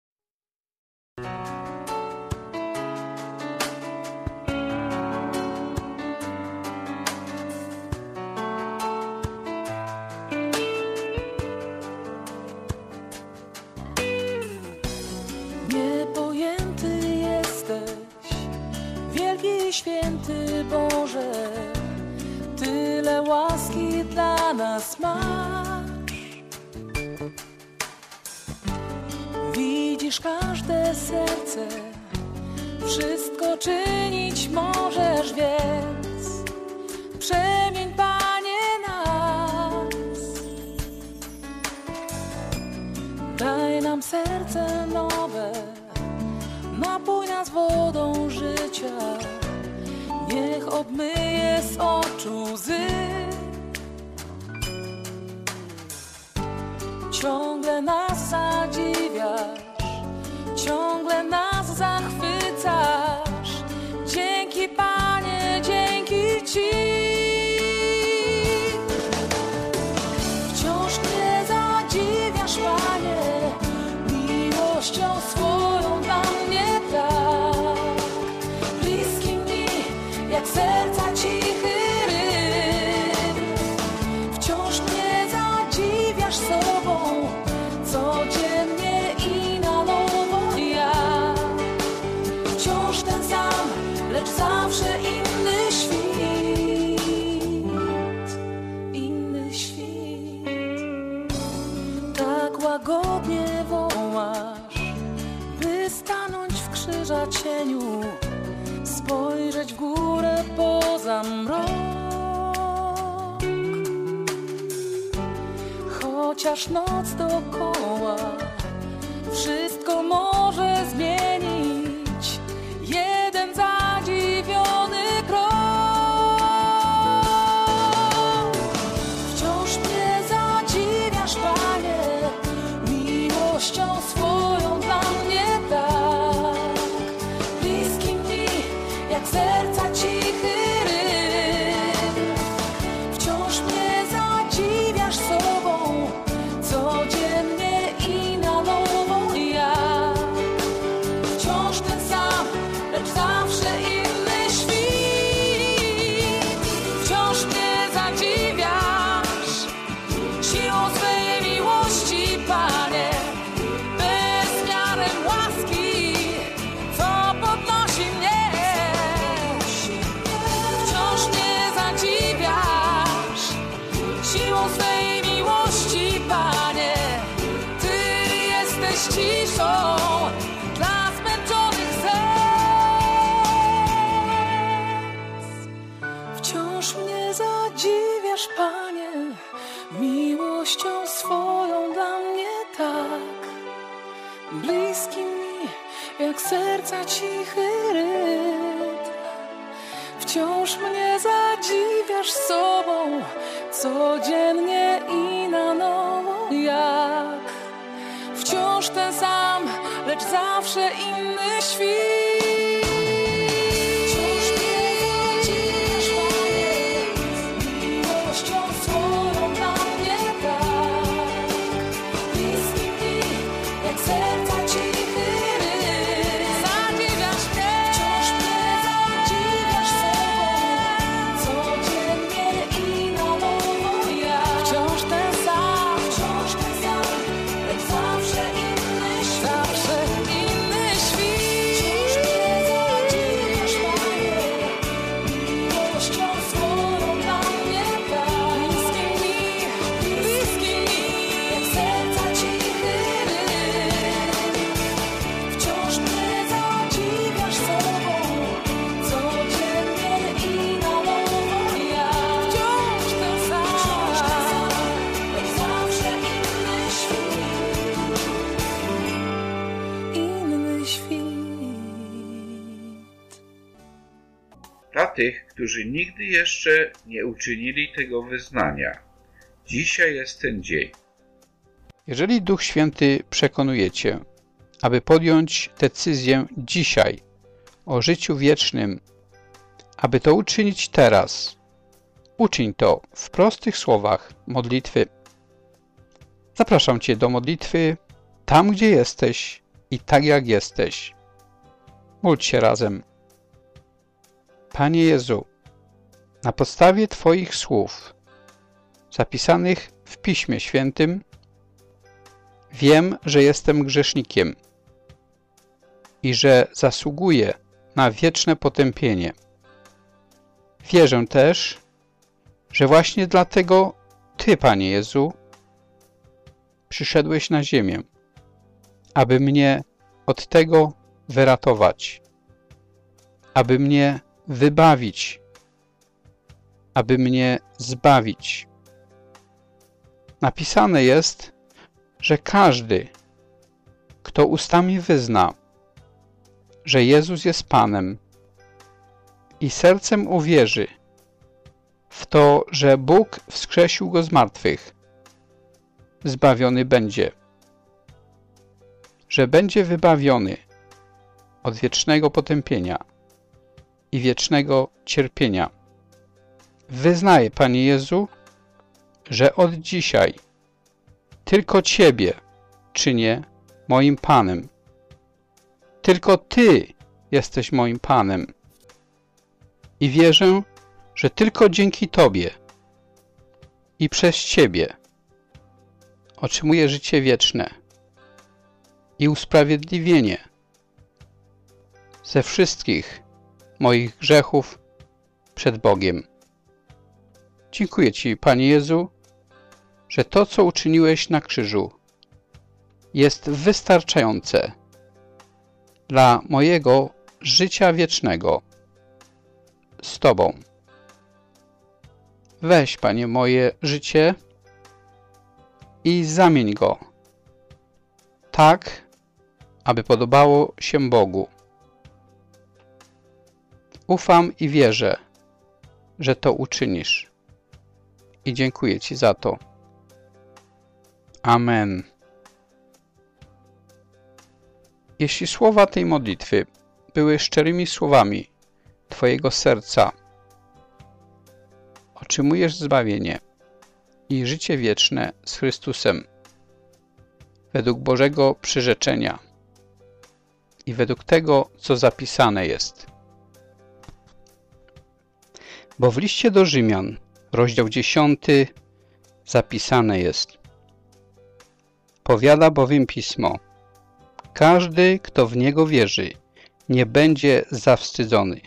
G: Niepojęty jesteś, wielki święty Boże, tyle łaski dla nas masz. Widzisz każde serce, wszystko czynić możesz, więc przemień, Panie, nas. Daj nam serce nowe, napój nas wodą życia, niech obmyje z oczu łzy. Ciągle nas zadziwiasz, ciągle nas zachwycasz. Dzięki, Panie, dzięki Ci. Wciąż mnie zadziwiasz, Panie, miłością swoją dla mnie tak. Bliski mi jak serca cichy rytm. Wciąż mnie zadziwiasz sobą, codziennie i na nowo. Ja wciąż ten sam, lecz zawsze inny świt. Inny świt. Tak łagodnie wołasz, by stanąć w krzyża cieniu, spojrzeć w górę poza mrok. Chociaż noc dookoła wszystko może zmienić, jeden zadziwiony krok. Wciąż mnie zadziwiasz, Panie, miłością swoją dla mnie tak. Bliski mi jak serca cichy rytm. Wciąż mnie zadziwiasz sobą, codziennie i na nowo. Ja wciąż ten sam, lecz zawsze inny świt. Wciąż mnie zadziwiasz siłą swej miłości, Panie, bezmiarem łaski, co podnosi mnie. Wciąż mnie zadziwiasz siłą swej miłości, Panie. Ty jesteś ciszą dla zmęczonych serc. Wciąż mnie zadziwiasz, Panie, miłością swoją dla mnie tak. Bliski mi jak serca cichy rytm. Wciąż mnie zadziwiasz sobą, codziennie i na nowo. Jak wciąż ten sam, lecz zawsze inny świt. Wciąż mnie zadziwiasz, Panie, miłością swoją dla mnie tak. Bliski mi jak serca cichy rytm. Zadziwiasz mnie, wciąż mnie zadziwiasz sobą, codziennie i na nowo. Ja wciąż ten sam, lecz zawsze inny świt. Zawsze inny świt. Wciąż mnie
T: tych, którzy nigdy jeszcze nie uczynili tego wyznania. Dzisiaj jest ten dzień.
C: Jeżeli Duch Święty przekonuje Cię, aby podjąć decyzję dzisiaj o życiu wiecznym, aby to uczynić teraz, uczyń to w prostych słowach modlitwy. Zapraszam Cię do modlitwy tam, gdzie jesteś i tak jak jesteś. Módl się razem. Panie Jezu, na podstawie Twoich słów zapisanych w Piśmie Świętym wiem, że jestem grzesznikiem i że zasługuję na wieczne potępienie. Wierzę też, że właśnie dlatego Ty, Panie Jezu, przyszedłeś na ziemię, aby mnie od tego wyratować, aby mnie wybawić, aby mnie zbawić. Napisane jest, że każdy, kto ustami wyzna, że Jezus jest Panem i sercem uwierzy w to, że Bóg wskrzesił Go z martwych, zbawiony będzie, że będzie wybawiony od wiecznego potępienia i wiecznego cierpienia. Wyznaję, Panie Jezu, że od dzisiaj tylko Ciebie czynię moim Panem. Tylko Ty jesteś moim Panem. I wierzę, że tylko dzięki Tobie i przez Ciebie otrzymuję życie wieczne i usprawiedliwienie ze wszystkich moich grzechów przed Bogiem. Dziękuję Ci, Panie Jezu, że to, co uczyniłeś na krzyżu, jest wystarczające dla mojego życia wiecznego z Tobą. Weź, Panie, moje życie i zamień go tak, aby podobało się Bogu. Ufam i wierzę, że to uczynisz. I dziękuję Ci za to. Amen. Jeśli słowa tej modlitwy były szczerymi słowami Twojego serca, otrzymujesz zbawienie i życie wieczne z Chrystusem według Bożego przyrzeczenia i według tego, co zapisane jest. Bo w liście do Rzymian, rozdział 10, zapisane jest: powiada bowiem Pismo, każdy, kto w Niego wierzy, nie będzie zawstydzony.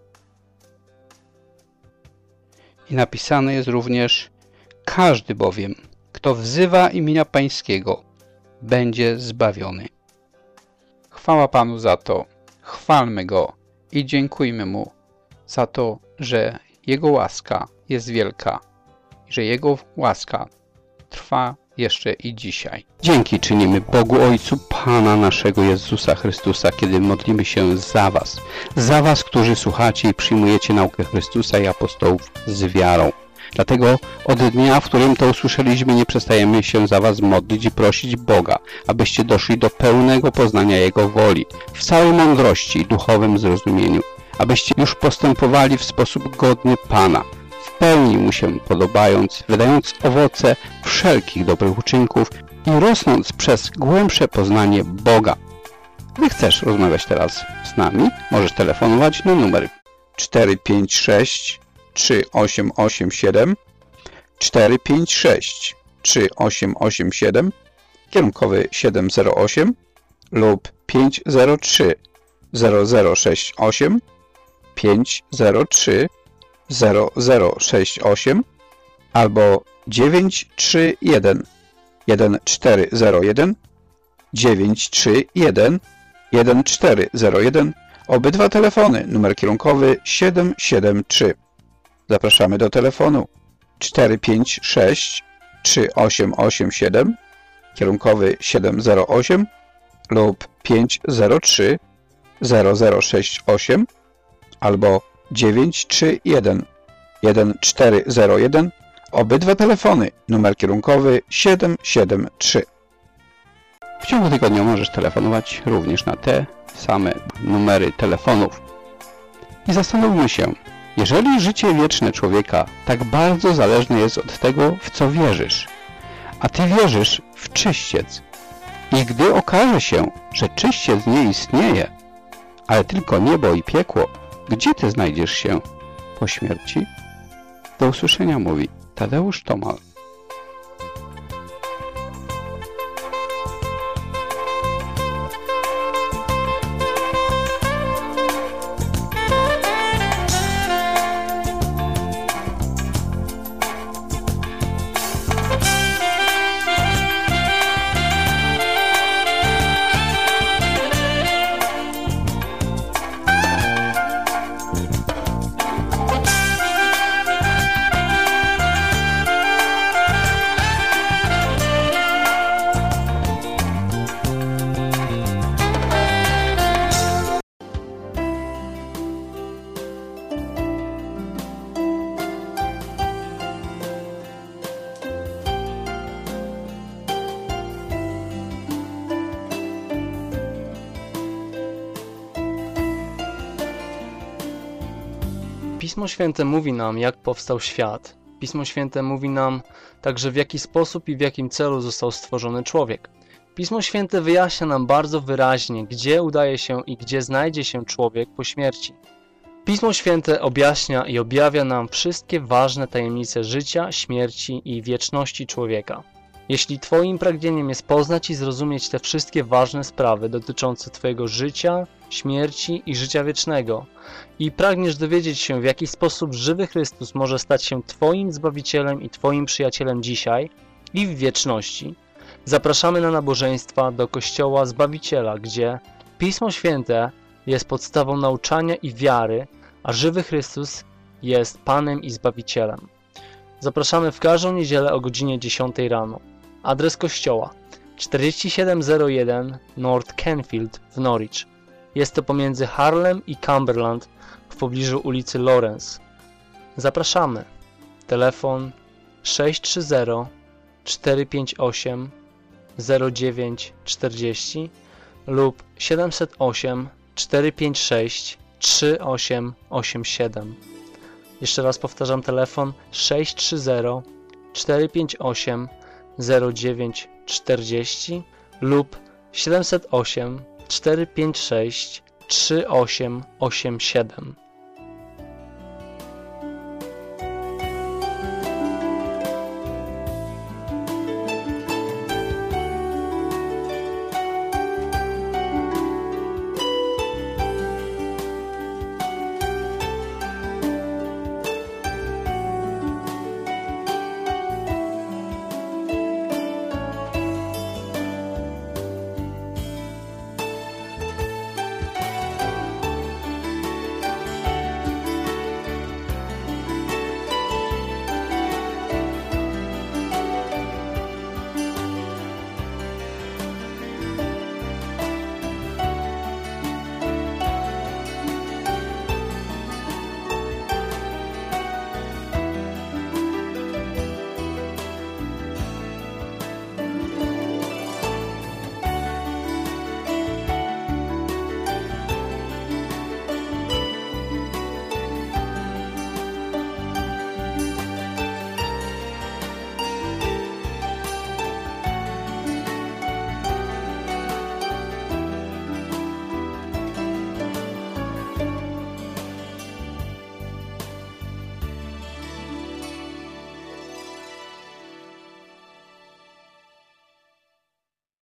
C: I napisane jest również: każdy bowiem, kto wzywa imienia Pańskiego, będzie zbawiony. Chwała Panu za to, chwalmy Go i dziękujmy Mu za to, że Jego łaska jest wielka i że Jego łaska trwa jeszcze i dzisiaj. Dzięki czynimy Bogu Ojcu Pana naszego Jezusa Chrystusa, kiedy modlimy się za Was, którzy słuchacie i przyjmujecie naukę Chrystusa i apostołów z wiarą. Dlatego od dnia, w którym to usłyszeliśmy, nie przestajemy się za Was modlić i prosić Boga, abyście doszli do pełnego poznania Jego woli, w całej mądrości i duchowym zrozumieniu, abyście już postępowali w sposób godny Pana, w pełni Mu się podobając, wydając owoce wszelkich dobrych uczynków i rosnąc przez głębsze poznanie Boga. Gdy chcesz rozmawiać teraz z nami, możesz telefonować na numer 456 3887 456 3887 kierunkowy 708 lub 503 0068 503 0068 albo 931 1401 931 1401. Obydwa telefony, numer kierunkowy 773. Zapraszamy do telefonu 456 3887 kierunkowy 708 lub 503 0068 albo
D: 931 1401. Obydwa telefony, numer kierunkowy 773. W ciągu tygodnia możesz telefonować również na te same numery telefonów. I zastanówmy się, jeżeli życie wieczne człowieka tak bardzo zależne jest od tego, w co wierzysz, a ty wierzysz w czyściec, i gdy okaże się, że czyściec nie istnieje, ale tylko niebo i piekło, gdzie ty znajdziesz się po śmierci? Do usłyszenia mówi Tadeusz Tomal.
V: Pismo Święte mówi nam, jak powstał świat. Pismo Święte mówi nam także, w jaki sposób i w jakim celu został stworzony człowiek. Pismo Święte wyjaśnia nam bardzo wyraźnie, gdzie udaje się i gdzie znajdzie się człowiek po śmierci. Pismo Święte objaśnia i objawia nam wszystkie ważne tajemnice życia, śmierci i wieczności człowieka. Jeśli Twoim pragnieniem jest poznać i zrozumieć te wszystkie ważne sprawy dotyczące Twojego życia, śmierci i życia wiecznego i pragniesz dowiedzieć się, w jaki sposób żywy Chrystus może stać się Twoim Zbawicielem i Twoim przyjacielem dzisiaj i w wieczności, zapraszamy na nabożeństwa do Kościoła Zbawiciela, gdzie Pismo Święte jest podstawą nauczania i wiary, a żywy Chrystus jest Panem i Zbawicielem. Zapraszamy w każdą niedzielę o godzinie 10 rano. Adres kościoła 4701 North Canfield w Norwich. Jest to pomiędzy Harlem i Cumberland w pobliżu ulicy Lawrence. Zapraszamy. Telefon 630 458 0940 lub 708 456 3887. Jeszcze raz powtarzam, telefon 630 458 0940 lub 708 456 3887.